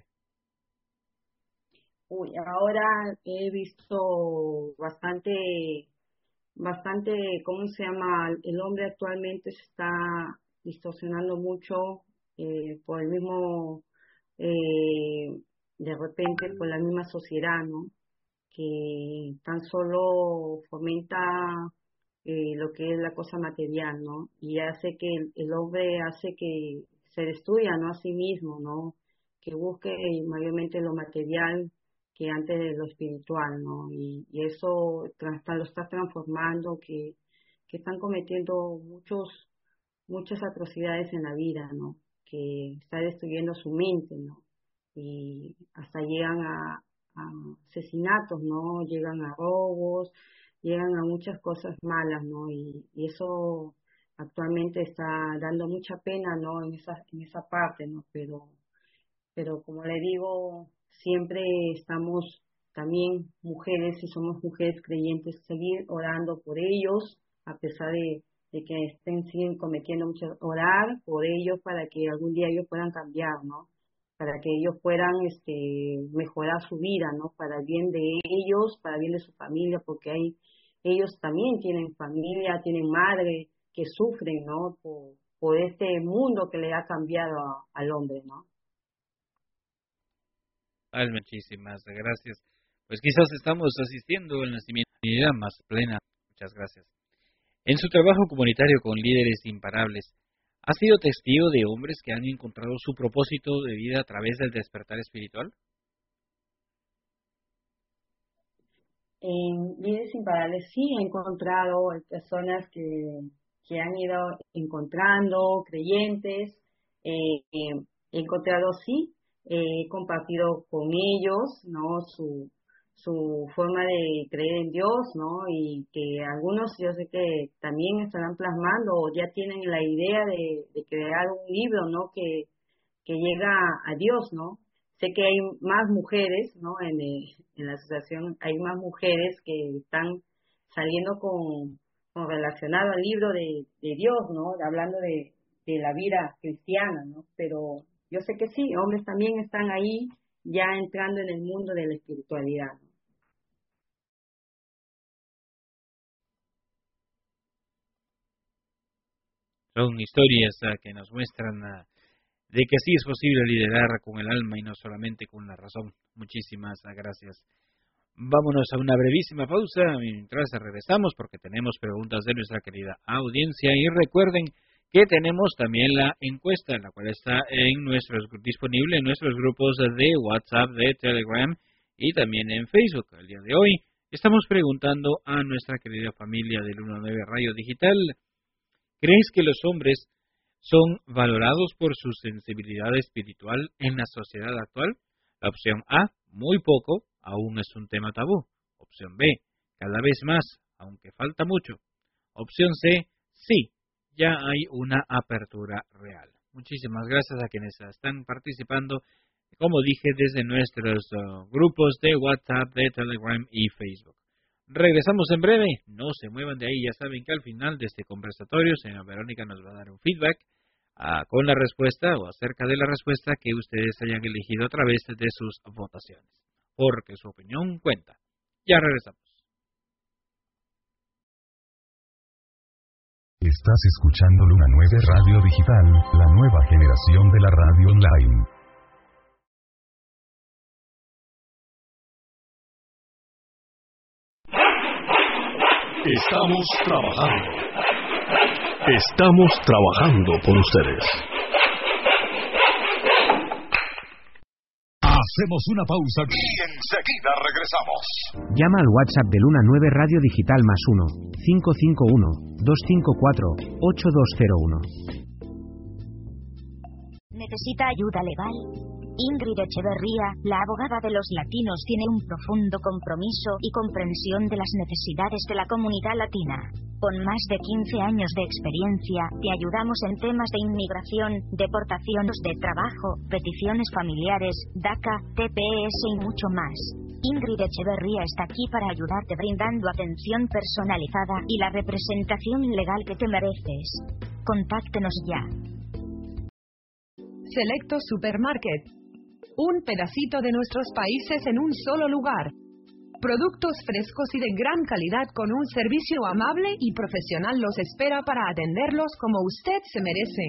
Uy, ahora he visto bastante, bastante, ¿cómo se llama? El hombre actualmente se está distorsionando mucho eh, por el mismo, eh, de repente, por la misma sociedad, ¿no? Que tan solo fomenta eh, lo que es la cosa material, ¿no? Y hace que el, el hombre hace que se destruya, ¿no? A sí mismo, ¿no? Que busque mayormente lo material que antes de lo espiritual, ¿no? Y, y eso tra- lo está transformando, que, que están cometiendo muchos, muchas atrocidades en la vida, ¿no? Que está destruyendo su mente, ¿no? Y hasta llegan a, a asesinatos, ¿no? Llegan a robos, llegan a muchas cosas malas, ¿no? Y, y eso actualmente está dando mucha pena, ¿no? En esa, en esa parte, ¿no? Pero, pero como le digo, siempre estamos también mujeres, y somos mujeres creyentes, seguir orando por ellos, a pesar de, de que estén, siguen cometiendo muchas, orar por ellos para que algún día ellos puedan cambiar, ¿no? Para que ellos puedan este, mejorar su vida, ¿no? Para el bien de ellos, para el bien de su familia, porque hay, ellos también tienen familia, tienen madre, que sufren, ¿no? Por, por este mundo que le ha cambiado a, al hombre, ¿no? Ay, muchísimas gracias. Pues quizás estamos asistiendo al nacimiento de una vida más plena. Muchas gracias. En su trabajo comunitario con líderes imparables, ¿ha sido testigo de hombres que han encontrado su propósito de vida a través del despertar espiritual? En Líderes Imparables sí he encontrado personas que que han ido encontrando, creyentes, eh, eh, he encontrado, sí, eh, he compartido con ellos, ¿no? Su, su forma de creer en Dios, ¿no? Y que algunos yo sé que también estarán plasmando o ya tienen la idea de, de crear un libro, ¿no? Que, que llega a Dios, ¿no? Sé que hay más mujeres, ¿no? En, el, en la asociación hay más mujeres que están saliendo con relacionado al libro de, de Dios, ¿no? Hablando de, de la vida cristiana, ¿no? Pero yo sé que sí, hombres también están ahí ya entrando en el mundo de la espiritualidad, ¿no? Son historias uh, que nos muestran uh, de que sí es posible liderar con el alma y no solamente con la razón. Muchísimas uh, gracias. Vámonos a una brevísima pausa mientras regresamos porque tenemos preguntas de nuestra querida audiencia y recuerden que tenemos también la encuesta, la cual está en nuestros disponible en nuestros grupos de WhatsApp, de Telegram y también en Facebook. El día de hoy estamos preguntando a nuestra querida familia del uno nueve Radio Digital, ¿crees que los hombres son valorados por su sensibilidad espiritual en la sociedad actual? La opción A, muy poco, aún es un tema tabú. Opción B, cada vez más, aunque falta mucho. Opción C, sí, ya hay una apertura real. Muchísimas gracias a quienes están participando, como dije, desde nuestros uh, grupos de WhatsApp, de Telegram y Facebook. Regresamos en breve, no se muevan de ahí, ya saben que al final de este conversatorio, señora Verónica nos va a dar un feedback uh, con la respuesta o acerca de la respuesta que ustedes hayan elegido a través de sus votaciones. Porque su opinión cuenta. Ya regresamos. Estás escuchando Luna nueve Radio Digital, la nueva generación de la radio online. Estamos trabajando. Estamos trabajando por ustedes. Hacemos una pausa y enseguida regresamos. Llama al WhatsApp de Luna nueve Radio Digital más uno, cinco cinco uno, dos cinco cuatro, ocho dos cero uno. ¿Necesita ayuda legal? Ingrid Echeverría, la abogada de los latinos, tiene un profundo compromiso y comprensión de las necesidades de la comunidad latina. Con más de quince años de experiencia, te ayudamos en temas de inmigración, deportaciones de trabajo, peticiones familiares, DACA, T P S y mucho más. Ingrid Echeverría está aquí para ayudarte brindando atención personalizada y la representación legal que te mereces. Contáctenos ya. Selecto Supermarket. Un pedacito de nuestros países en un solo lugar. Productos frescos y de gran calidad con un servicio amable y profesional los espera para atenderlos como usted se merece.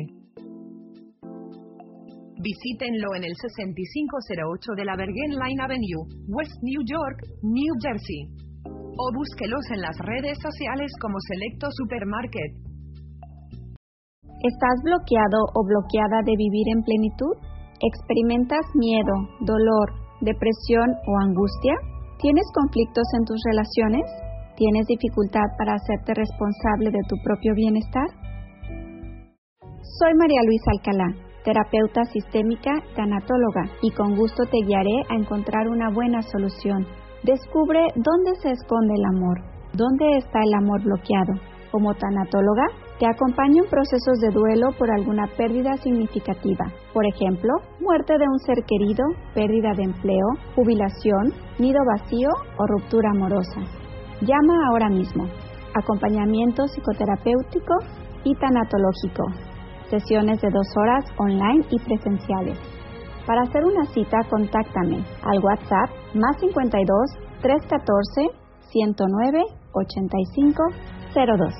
Visítenlo en el sesenta y cinco cero ocho de la Bergen Line Avenue, West New York, New Jersey. O búsquelos en las redes sociales como Selecto Supermarket. ¿Estás bloqueado o bloqueada de vivir en plenitud? ¿Experimentas miedo, dolor, depresión o angustia? ¿Tienes conflictos en tus relaciones? ¿Tienes dificultad para hacerte responsable de tu propio bienestar? Soy María Luisa Alcalá, terapeuta sistémica, tanatóloga, y con gusto te guiaré a encontrar una buena solución. Descubre dónde se esconde el amor, ¿Dónde está el amor bloqueado? Como tanatóloga, te acompaño en procesos de duelo por alguna pérdida significativa. Por ejemplo, muerte de un ser querido, pérdida de empleo, jubilación, nido vacío o ruptura amorosa. Llama ahora mismo. Acompañamiento psicoterapéutico y tanatológico. Sesiones de dos horas online y presenciales. Para hacer una cita, contáctame al WhatsApp más cincuenta y dos, trescientos catorce, ciento nueve, ochenta y cinco cero dos.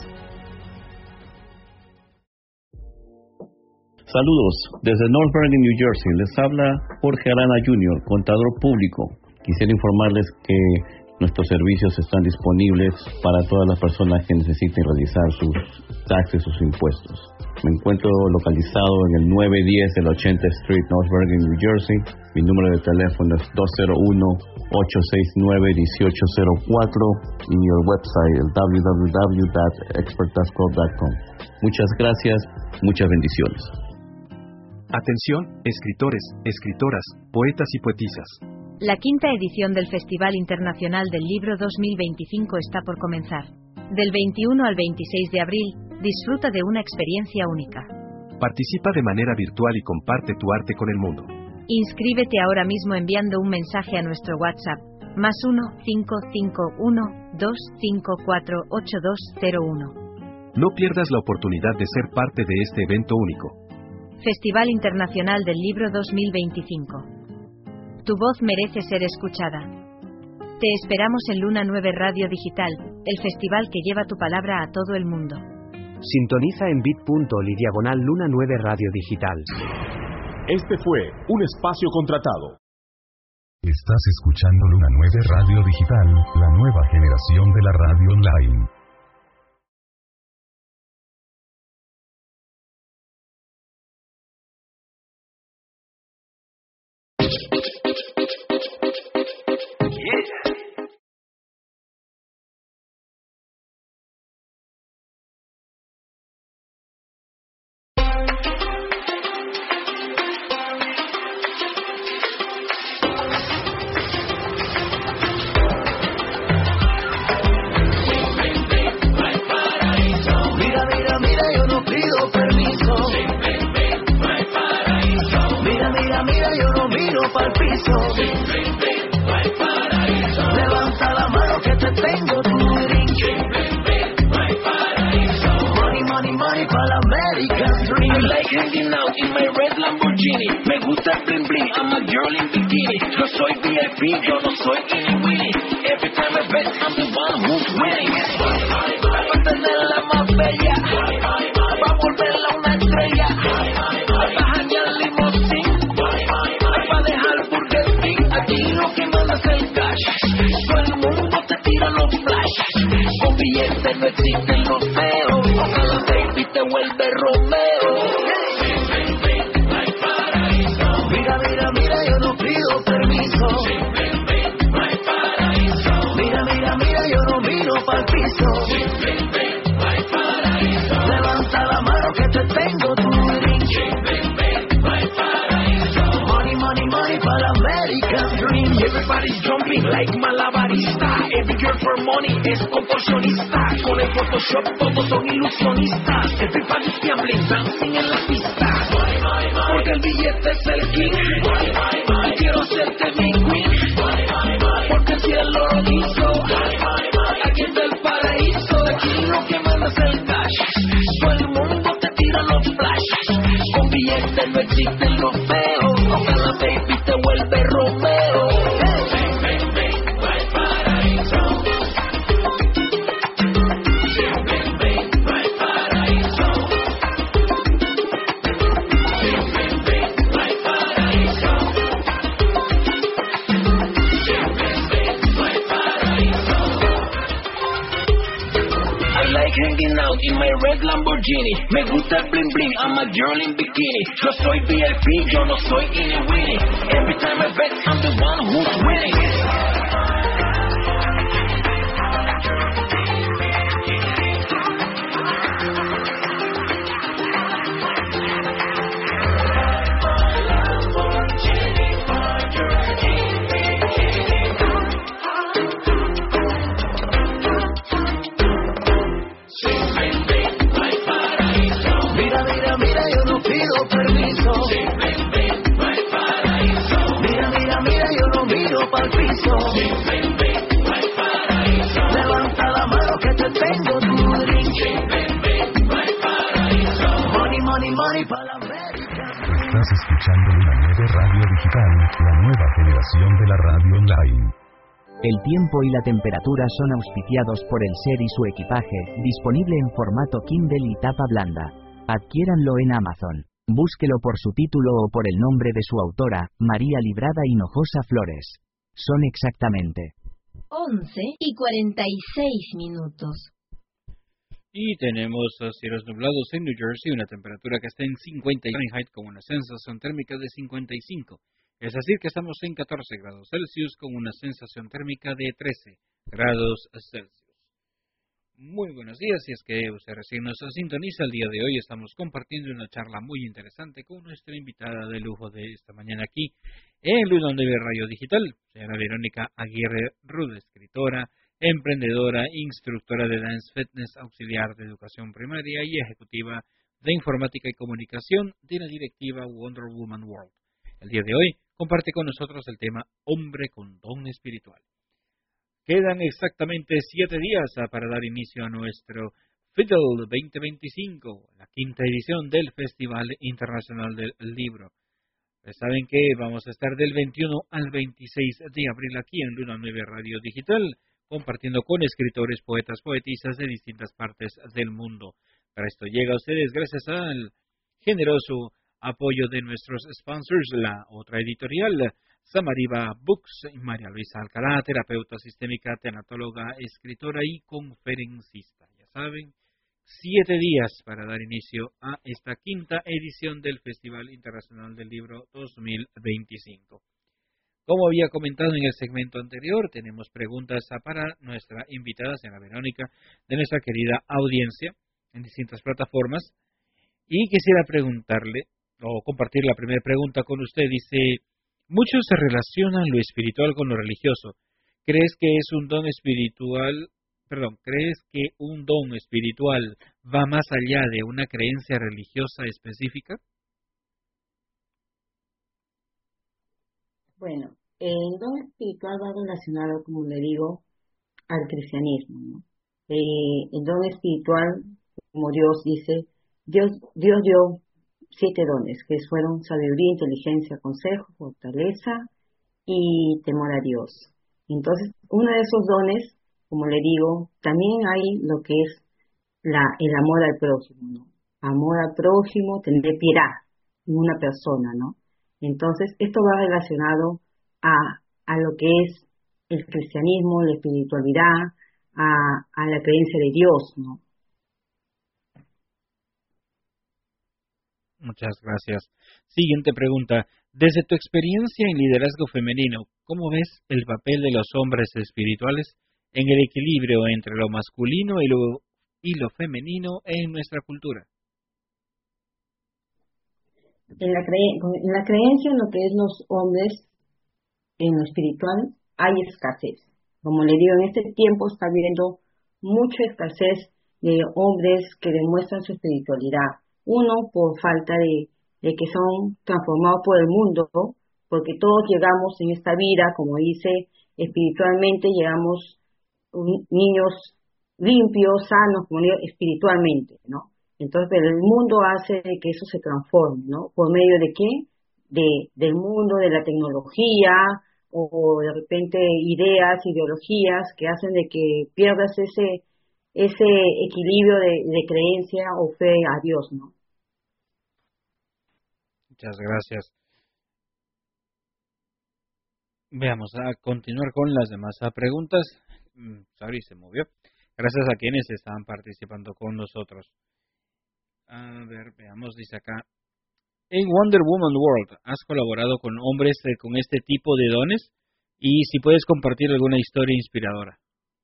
Saludos, desde North Bergen, New Jersey, les habla Jorge Arana junior, contador público. Quisiera informarles que nuestros servicios están disponibles para todas las personas que necesiten realizar sus taxes, sus impuestos. Me encuentro localizado en el nueve diez de la ochenta Street, North Bergen, New Jersey. Mi número de teléfono es dos cero uno, ocho seis nueve, uno ocho cero cuatro y mi website el w w w punto expert tax club punto com. Muchas gracias, muchas bendiciones. Atención, escritores, escritoras, poetas y poetisas. La quinta edición del Festival Internacional del Libro dos mil veinticinco está por comenzar. Del veintiuno al veintiséis de abril, disfruta de una experiencia única. Participa de manera virtual y comparte tu arte con el mundo. Inscríbete ahora mismo enviando un mensaje a nuestro WhatsApp, más uno cinco cinco uno, dos cinco cuatro, ocho dos cero uno. No pierdas la oportunidad de ser parte de este evento único. Festival Internacional del Libro dos mil veinticinco. Tu voz merece ser escuchada. Te esperamos en Luna nueve Radio Digital, el festival que lleva tu palabra a todo el mundo. Sintoniza en bit.ly diagonal Luna nueve Radio Digital. Este fue un espacio contratado. Estás escuchando Luna nueve Radio Digital, la nueva generación de la radio online. Levanta la mano que te tengo tu drink. Money, money, money para la American Dream. I like hanging out in my red Lamborghini. Me gusta el bling bling, I'm a girl in bikini. Yo soy V I P, yo no soy itty bitty. Every time I bet, I'm the one who's winning. Para tenerla más bella, para volverla una estrella. Para janguear limosín, para dejar Burger King. Aquí lo que manda es el cash. Todo el mundo te tira los flashes. Con billetes no existen los feos. Ojalá baby te vuelve Romeo. Mira, mira, mira, yo no pido permiso. Mira, mira, mira, yo no miro pa'l piso. Levanta la mano que te tengo tu drink. Money, money, money para la American Dream. Everybody's jumping like malabarista. Every girl for money es contorsionista. Con el Photoshop todos son ilusionistas. Everybody's gambling, dancing en la pista. Porque el billete es el king. Y quiero hacerte mi queen. Porque el cielo lo hizo. Aquí está el paraíso. Aquí lo que manda es el cash. Todo el mundo te tira los flashes. Con billetes no existen los feos. Ojalá baby te vuelve Romeo. Hanging out in my red Lamborghini. Me gusta el bling bling, I'm a girl in bikini. Yo soy V I P, yo no soy itty bitty. Every time I bet, I'm the one who's winning. Estás escuchando Luna nueve Radio Digital, la nueva generación de la radio online. El tiempo y la temperatura son auspiciados por el ser y su equipaje, disponible en formato Kindle y tapa blanda. Adquiéranlo en Amazon. Búsquelo por su título o por el nombre de su autora, María Librada Hinojosa Flores. Son exactamente once y cuarenta y seis minutos. Y tenemos uh, cielos nublados en New Jersey, una temperatura que está en cincuenta Fahrenheit con una sensación térmica de cincuenta y cinco. Es decir, que estamos en catorce grados Celsius con una sensación térmica de trece grados Celsius. Muy buenos días, si es que usted recién nos sintoniza el día de hoy, estamos compartiendo una charla muy interesante con nuestra invitada de lujo de esta mañana aquí en Luna nueve Radio Digital, señora Verónica Aguirre Rude, escritora, emprendedora, instructora de Dance Fitness, auxiliar de educación primaria y ejecutiva de informática y comunicación de la directiva Wonder Woman World. El día de hoy comparte con nosotros el tema Hombre con Don Espiritual. Quedan exactamente siete días para dar inicio a nuestro Fiddle veinte veinticinco, la quinta edición del Festival Internacional del Libro. Pues saben que vamos a estar del veintiuno al veintiséis de abril aquí en Luna nueve Radio Digital, compartiendo con escritores, poetas, poetisas de distintas partes del mundo. Para esto llega a ustedes gracias al generoso apoyo de nuestros sponsors, la otra editorial, Samariva Books, y María Luisa Alcalá, terapeuta sistémica, tanatóloga, escritora y conferencista. Ya saben, siete días para dar inicio a esta quinta edición del Festival Internacional del Libro dos mil veinticinco. Como había comentado en el segmento anterior, tenemos preguntas para nuestra invitada, señora Verónica, de nuestra querida audiencia en distintas plataformas. Y quisiera preguntarle, o compartir la primera pregunta con usted. Dice, muchos se relacionan lo espiritual con lo religioso. ¿Crees que es un don espiritual, perdón, crees que un don espiritual va más allá de una creencia religiosa específica? Bueno, el don espiritual va relacionado, como le digo, al cristianismo, ¿no? Eh, el don espiritual, como Dios dice, Dios, Dios dio siete dones, que fueron sabiduría, inteligencia, consejo, fortaleza y temor a Dios. Entonces, uno de esos dones, como le digo, también hay lo que es la, el amor al prójimo, ¿no? Amor al prójimo, tener piedad en una persona, ¿no? Entonces, esto va relacionado a, a lo que es el cristianismo, la espiritualidad, a, a la creencia de Dios, ¿no? Muchas gracias. Siguiente pregunta. Desde tu experiencia en liderazgo femenino, ¿cómo ves el papel de los hombres espirituales en el equilibrio entre lo masculino y lo, y lo femenino en nuestra cultura? En la, cre en la creencia en lo que es los hombres, en lo espiritual, hay escasez. Como le digo, en este tiempo está habiendo mucha escasez de hombres que demuestran su espiritualidad. Uno, por falta de, de que son transformados por el mundo, porque todos llegamos en esta vida, como dice, espiritualmente llegamos niños limpios, sanos, como digo, espiritualmente, ¿no? Entonces, pero el mundo hace que eso se transforme, ¿no? ¿Por medio de qué? De, del mundo, de la tecnología, o de repente ideas, ideologías que hacen de que pierdas ese, ese equilibrio de, de creencia o fe a Dios, ¿no? Muchas gracias. Veamos a continuar con las demás preguntas. Sorry, se movió. Gracias a quienes estaban participando con nosotros. A ver, veamos, dice acá. En Wonder Woman World, ¿has colaborado con hombres eh, con este tipo de dones? Y si puedes compartir alguna historia inspiradora.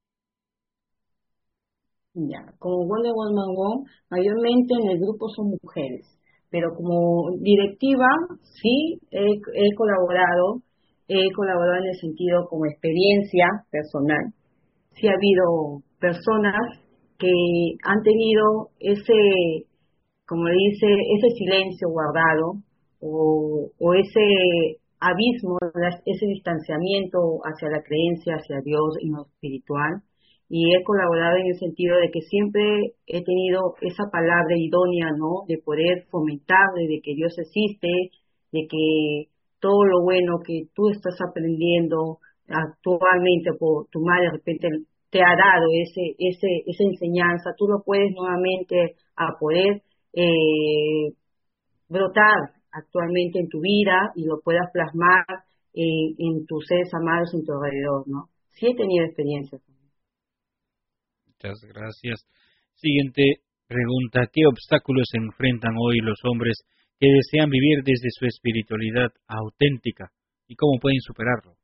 Ya, como Wonder Woman World, mayormente en el grupo son mujeres. Pero como directiva, sí, he, he colaborado, he colaborado en el sentido como experiencia personal. Sí ha habido personas que han tenido ese, como dice, ese silencio guardado o, o ese abismo, ese distanciamiento hacia la creencia, hacia Dios y lo espiritual. y he colaborado en el sentido de que siempre he tenido esa palabra idónea, ¿no? De poder fomentar, de que Dios existe, de que todo lo bueno que tú estás aprendiendo actualmente por tu madre, de repente te ha dado ese, ese, esa enseñanza, tú lo puedes nuevamente a poder eh, brotar actualmente en tu vida y lo puedas plasmar en, en tus seres amados en tu alrededor, ¿no? Sí he tenido experiencias. Muchas gracias. Siguiente pregunta. ¿Qué obstáculos se enfrentan hoy los hombres que desean vivir desde su espiritualidad auténtica y cómo pueden superarlo?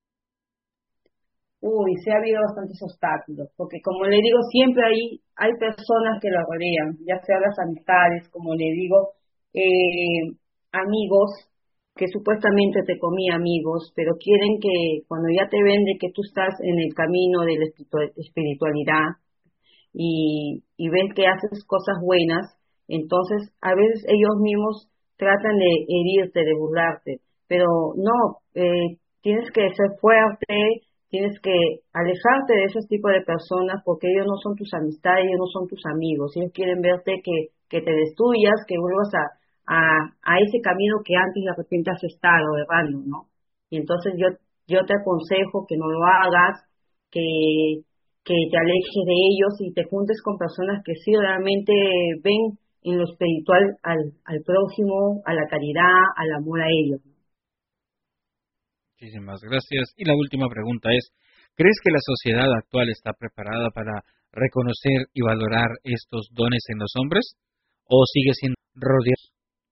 Uy, sí ha habido bastantes obstáculos, porque como le digo, siempre hay, hay personas que lo rodean, ya sea las amistades, como le digo, eh, amigos, que supuestamente te comí amigos, pero quieren que cuando ya te ven de que tú estás en el camino de la espiritualidad y, y ven que haces cosas buenas, entonces a veces ellos mismos tratan de herirte, de burlarte, pero no, eh, tienes que ser fuerte, tienes que alejarte de esos tipos de personas porque ellos no son tus amistades, ellos no son tus amigos, ellos quieren verte que, que te destruyas, que vuelvas a A, a ese camino que antes de repente has estado errando, ¿no? Y entonces yo yo te aconsejo que no lo hagas, que, que te alejes de ellos y te juntes con personas que sí realmente ven en lo espiritual al, al prójimo, a la caridad, al amor a ellos. Muchísimas gracias. Y la última pregunta es, ¿crees que la sociedad actual está preparada para reconocer y valorar estos dones en los hombres? ¿O sigue siendo rodeado?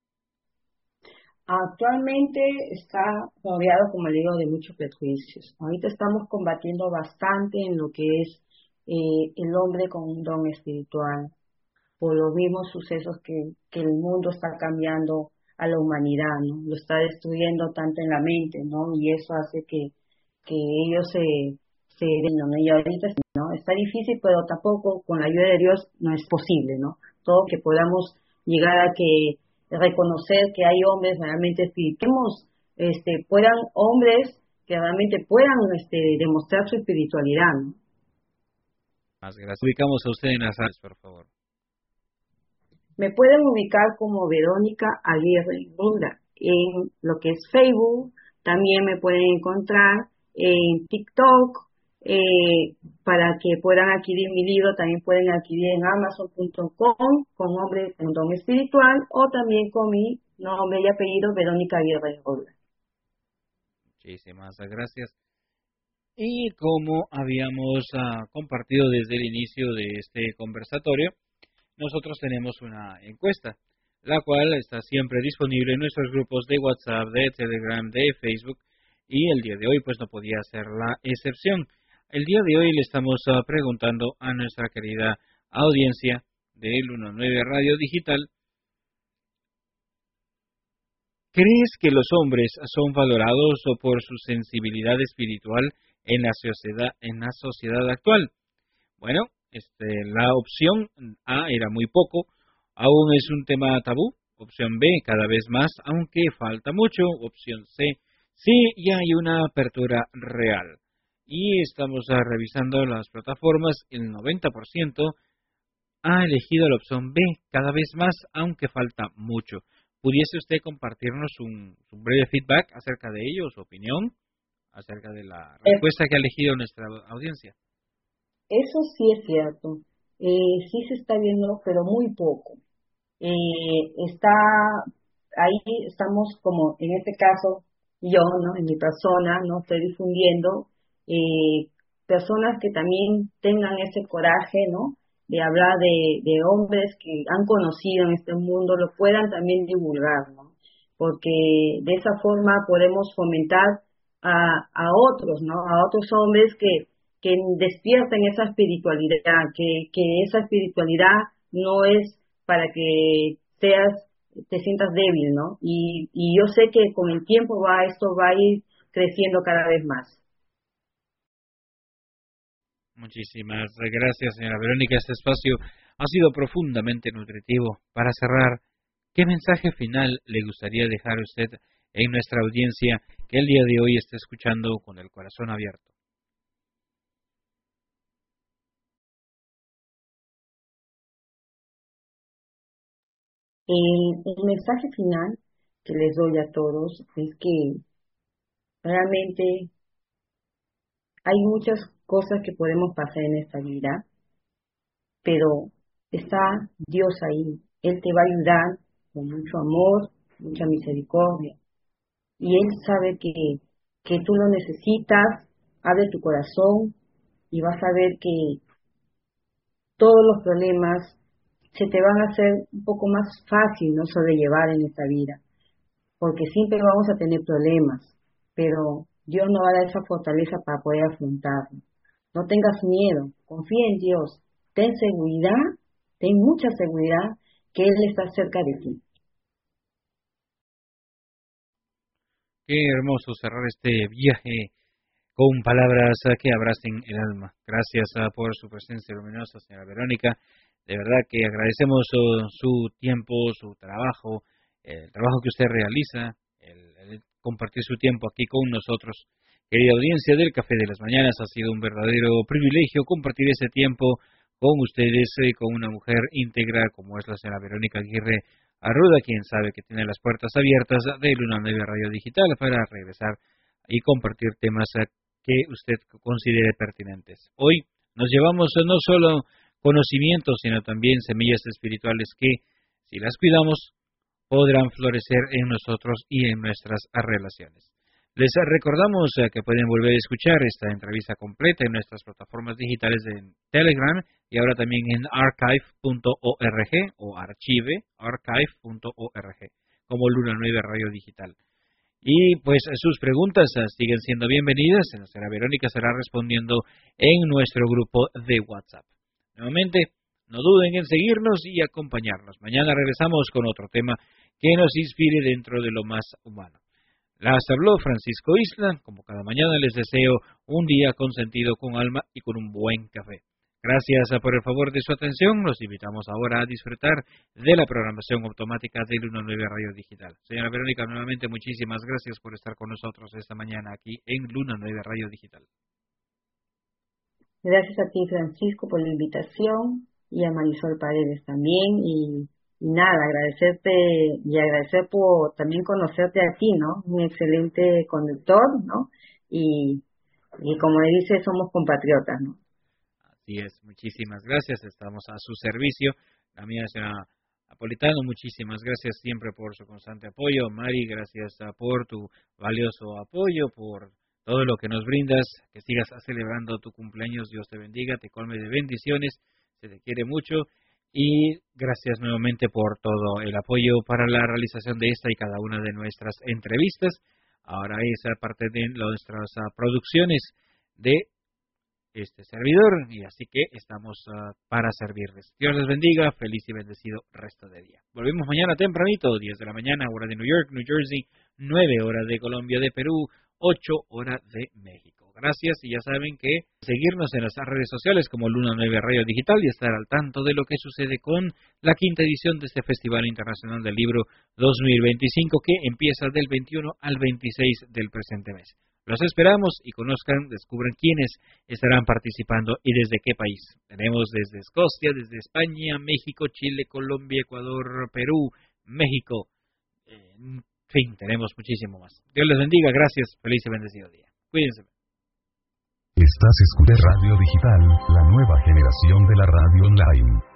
Actualmente está rodeado, como le digo, de muchos prejuicios. Ahorita estamos combatiendo bastante en lo que es eh, el hombre con un don espiritual, por los mismos sucesos que, que el mundo está cambiando a la humanidad, ¿no? Lo está destruyendo tanto en la mente, ¿no? Y eso hace que, que ellos se, se ¿no? Y ahorita, ¿no? Está difícil, pero tampoco con la ayuda de Dios no es posible, ¿no? Todo que podamos llegar a que reconocer que hay hombres realmente espirituales, este, puedan hombres que realmente puedan este, demostrar su espiritualidad, ¿no? Más gracias. Ubicamos a usted en las redes, por favor. Me pueden ubicar como Verónica Aguirre Rula en lo que es Facebook, también me pueden encontrar en TikTok, Eh, para que puedan adquirir mi libro, también pueden adquirir en amazon punto com con nombre en don espiritual o también con mi nombre y apellido Verónica Aguirre Rola. Muchísimas gracias. Y como habíamos uh, compartido desde el inicio de este conversatorio, nosotros tenemos una encuesta, la cual está siempre disponible en nuestros grupos de WhatsApp, de Telegram, de Facebook, y el día de hoy pues no podía ser la excepción. El día de hoy le estamos uh, preguntando a nuestra querida audiencia de Luna nueve Radio Digital, ¿crees que los hombres son valorados o por su sensibilidad espiritual en la sociedad, en la sociedad actual? Bueno, este, la opción A era muy poco, aún es un tema tabú. Opción B, cada vez más, aunque falta mucho. Opción C, sí, ya hay una apertura real. Y estamos uh, revisando las plataformas, el noventa por ciento ha elegido la opción B, cada vez más, aunque falta mucho. ¿Pudiese usted compartirnos un, un breve feedback acerca de ello, su opinión, acerca de la respuesta que ha elegido nuestra audiencia? Eso sí es cierto, eh, sí se está viendo, pero muy poco. Eh, está, ahí estamos como, en este caso, yo, ¿no? En mi persona, ¿no? Estoy difundiendo Eh, personas que también tengan ese coraje, ¿no? De hablar de, de hombres que han conocido en este mundo, lo puedan también divulgar, ¿no? Porque de esa forma podemos fomentar a, a otros, ¿no? A otros hombres que, que despierten esa espiritualidad, que, que esa espiritualidad no es para que seas, te sientas débil, ¿no? Y, y yo sé que con el tiempo va, esto va a ir creciendo cada vez más. Muchísimas gracias, señora Verónica. Este espacio ha sido profundamente nutritivo. Para cerrar, ¿qué mensaje final le gustaría dejar a usted en nuestra audiencia que el día de hoy está escuchando con el corazón abierto? El, el mensaje final que les doy a todos es que realmente hay muchas cosas que podemos pasar en esta vida, pero está Dios ahí. Él te va a ayudar con mucho amor, mucha misericordia. Y Él sabe que, que tú lo necesitas. Abre tu corazón y vas a ver que todos los problemas se te van a hacer un poco más fácil, ¿no?, sobrellevar en esta vida. Porque siempre vamos a tener problemas, pero Dios nos va a dar esa fortaleza para poder afrontarlo. No tengas miedo, confía en Dios, ten seguridad, ten mucha seguridad que Él está cerca de ti. Qué hermoso cerrar este viaje con palabras que abracen el alma. Gracias uh, por su presencia luminosa, señora Verónica. De verdad que agradecemos uh, su tiempo, su trabajo, el trabajo que usted realiza, el, el compartir su tiempo aquí con nosotros. Querida audiencia del Café de las Mañanas, ha sido un verdadero privilegio compartir ese tiempo con ustedes, eh, con una mujer íntegra como es la señora Verónica Aguirre Arruda, quien sabe que tiene las puertas abiertas de Luna nueve Radio Digital para regresar y compartir temas eh, que usted considere pertinentes. Hoy nos llevamos eh, no solo conocimientos, sino también semillas espirituales que, si las cuidamos, podrán florecer en nosotros y en nuestras relaciones. Les recordamos que pueden volver a escuchar esta entrevista completa en nuestras plataformas digitales de Telegram y ahora también en archive punto org o archive, archive punto org, como Luna nueve Radio Digital. Y pues sus preguntas siguen siendo bienvenidas. La señora Verónica estará respondiendo en nuestro grupo de WhatsApp. Nuevamente, no duden en seguirnos y acompañarnos. Mañana regresamos con otro tema que nos inspire dentro de lo más humano. Las habló Francisco Isla. Como cada mañana les deseo un día con sentido, con alma y con un buen café. Gracias por el favor de su atención. Los invitamos ahora a disfrutar de la programación automática de Luna nueve Radio Digital. Señora Verónica, nuevamente muchísimas gracias por estar con nosotros esta mañana aquí en Luna nueve Radio Digital. Gracias a ti, Francisco, por la invitación, y a Marisol Paredes también, y, y nada, agradecerte y agradecer por también conocerte a ti, ¿no? Un excelente conductor, ¿no? Y, y como le dice, somos compatriotas, ¿no? Así es, muchísimas gracias, estamos a su servicio. La mía señora Napolitano, muchísimas gracias siempre por su constante apoyo. Mari, gracias por tu valioso apoyo, por todo lo que nos brindas, que sigas celebrando tu cumpleaños. Dios te bendiga, te colme de bendiciones, se te quiere mucho y gracias nuevamente por todo el apoyo para la realización de esta y cada una de nuestras entrevistas. Ahora es parte de nuestras uh, producciones de este servidor y así que estamos uh, para servirles. Dios les bendiga, feliz y bendecido resto de día. Volvemos mañana tempranito, diez de la mañana, hora de New York, New Jersey, nueve horas de Colombia, de Perú, ocho horas de México. Gracias y ya saben que seguirnos en las redes sociales como Luna nueve Radio Digital y estar al tanto de lo que sucede con la quinta edición de este Festival Internacional del Libro dos mil veinticinco que empieza del veintiuno al veintiséis del presente mes. Los esperamos y conozcan, descubran quiénes estarán participando y desde qué país. Tenemos desde Escocia, desde España, México, Chile, Colombia, Ecuador, Perú, México. En fin, tenemos muchísimo más. Dios les bendiga, gracias, feliz y bendecido día. Cuídense. Estás escuchando Radio Digital, la nueva generación de la radio online.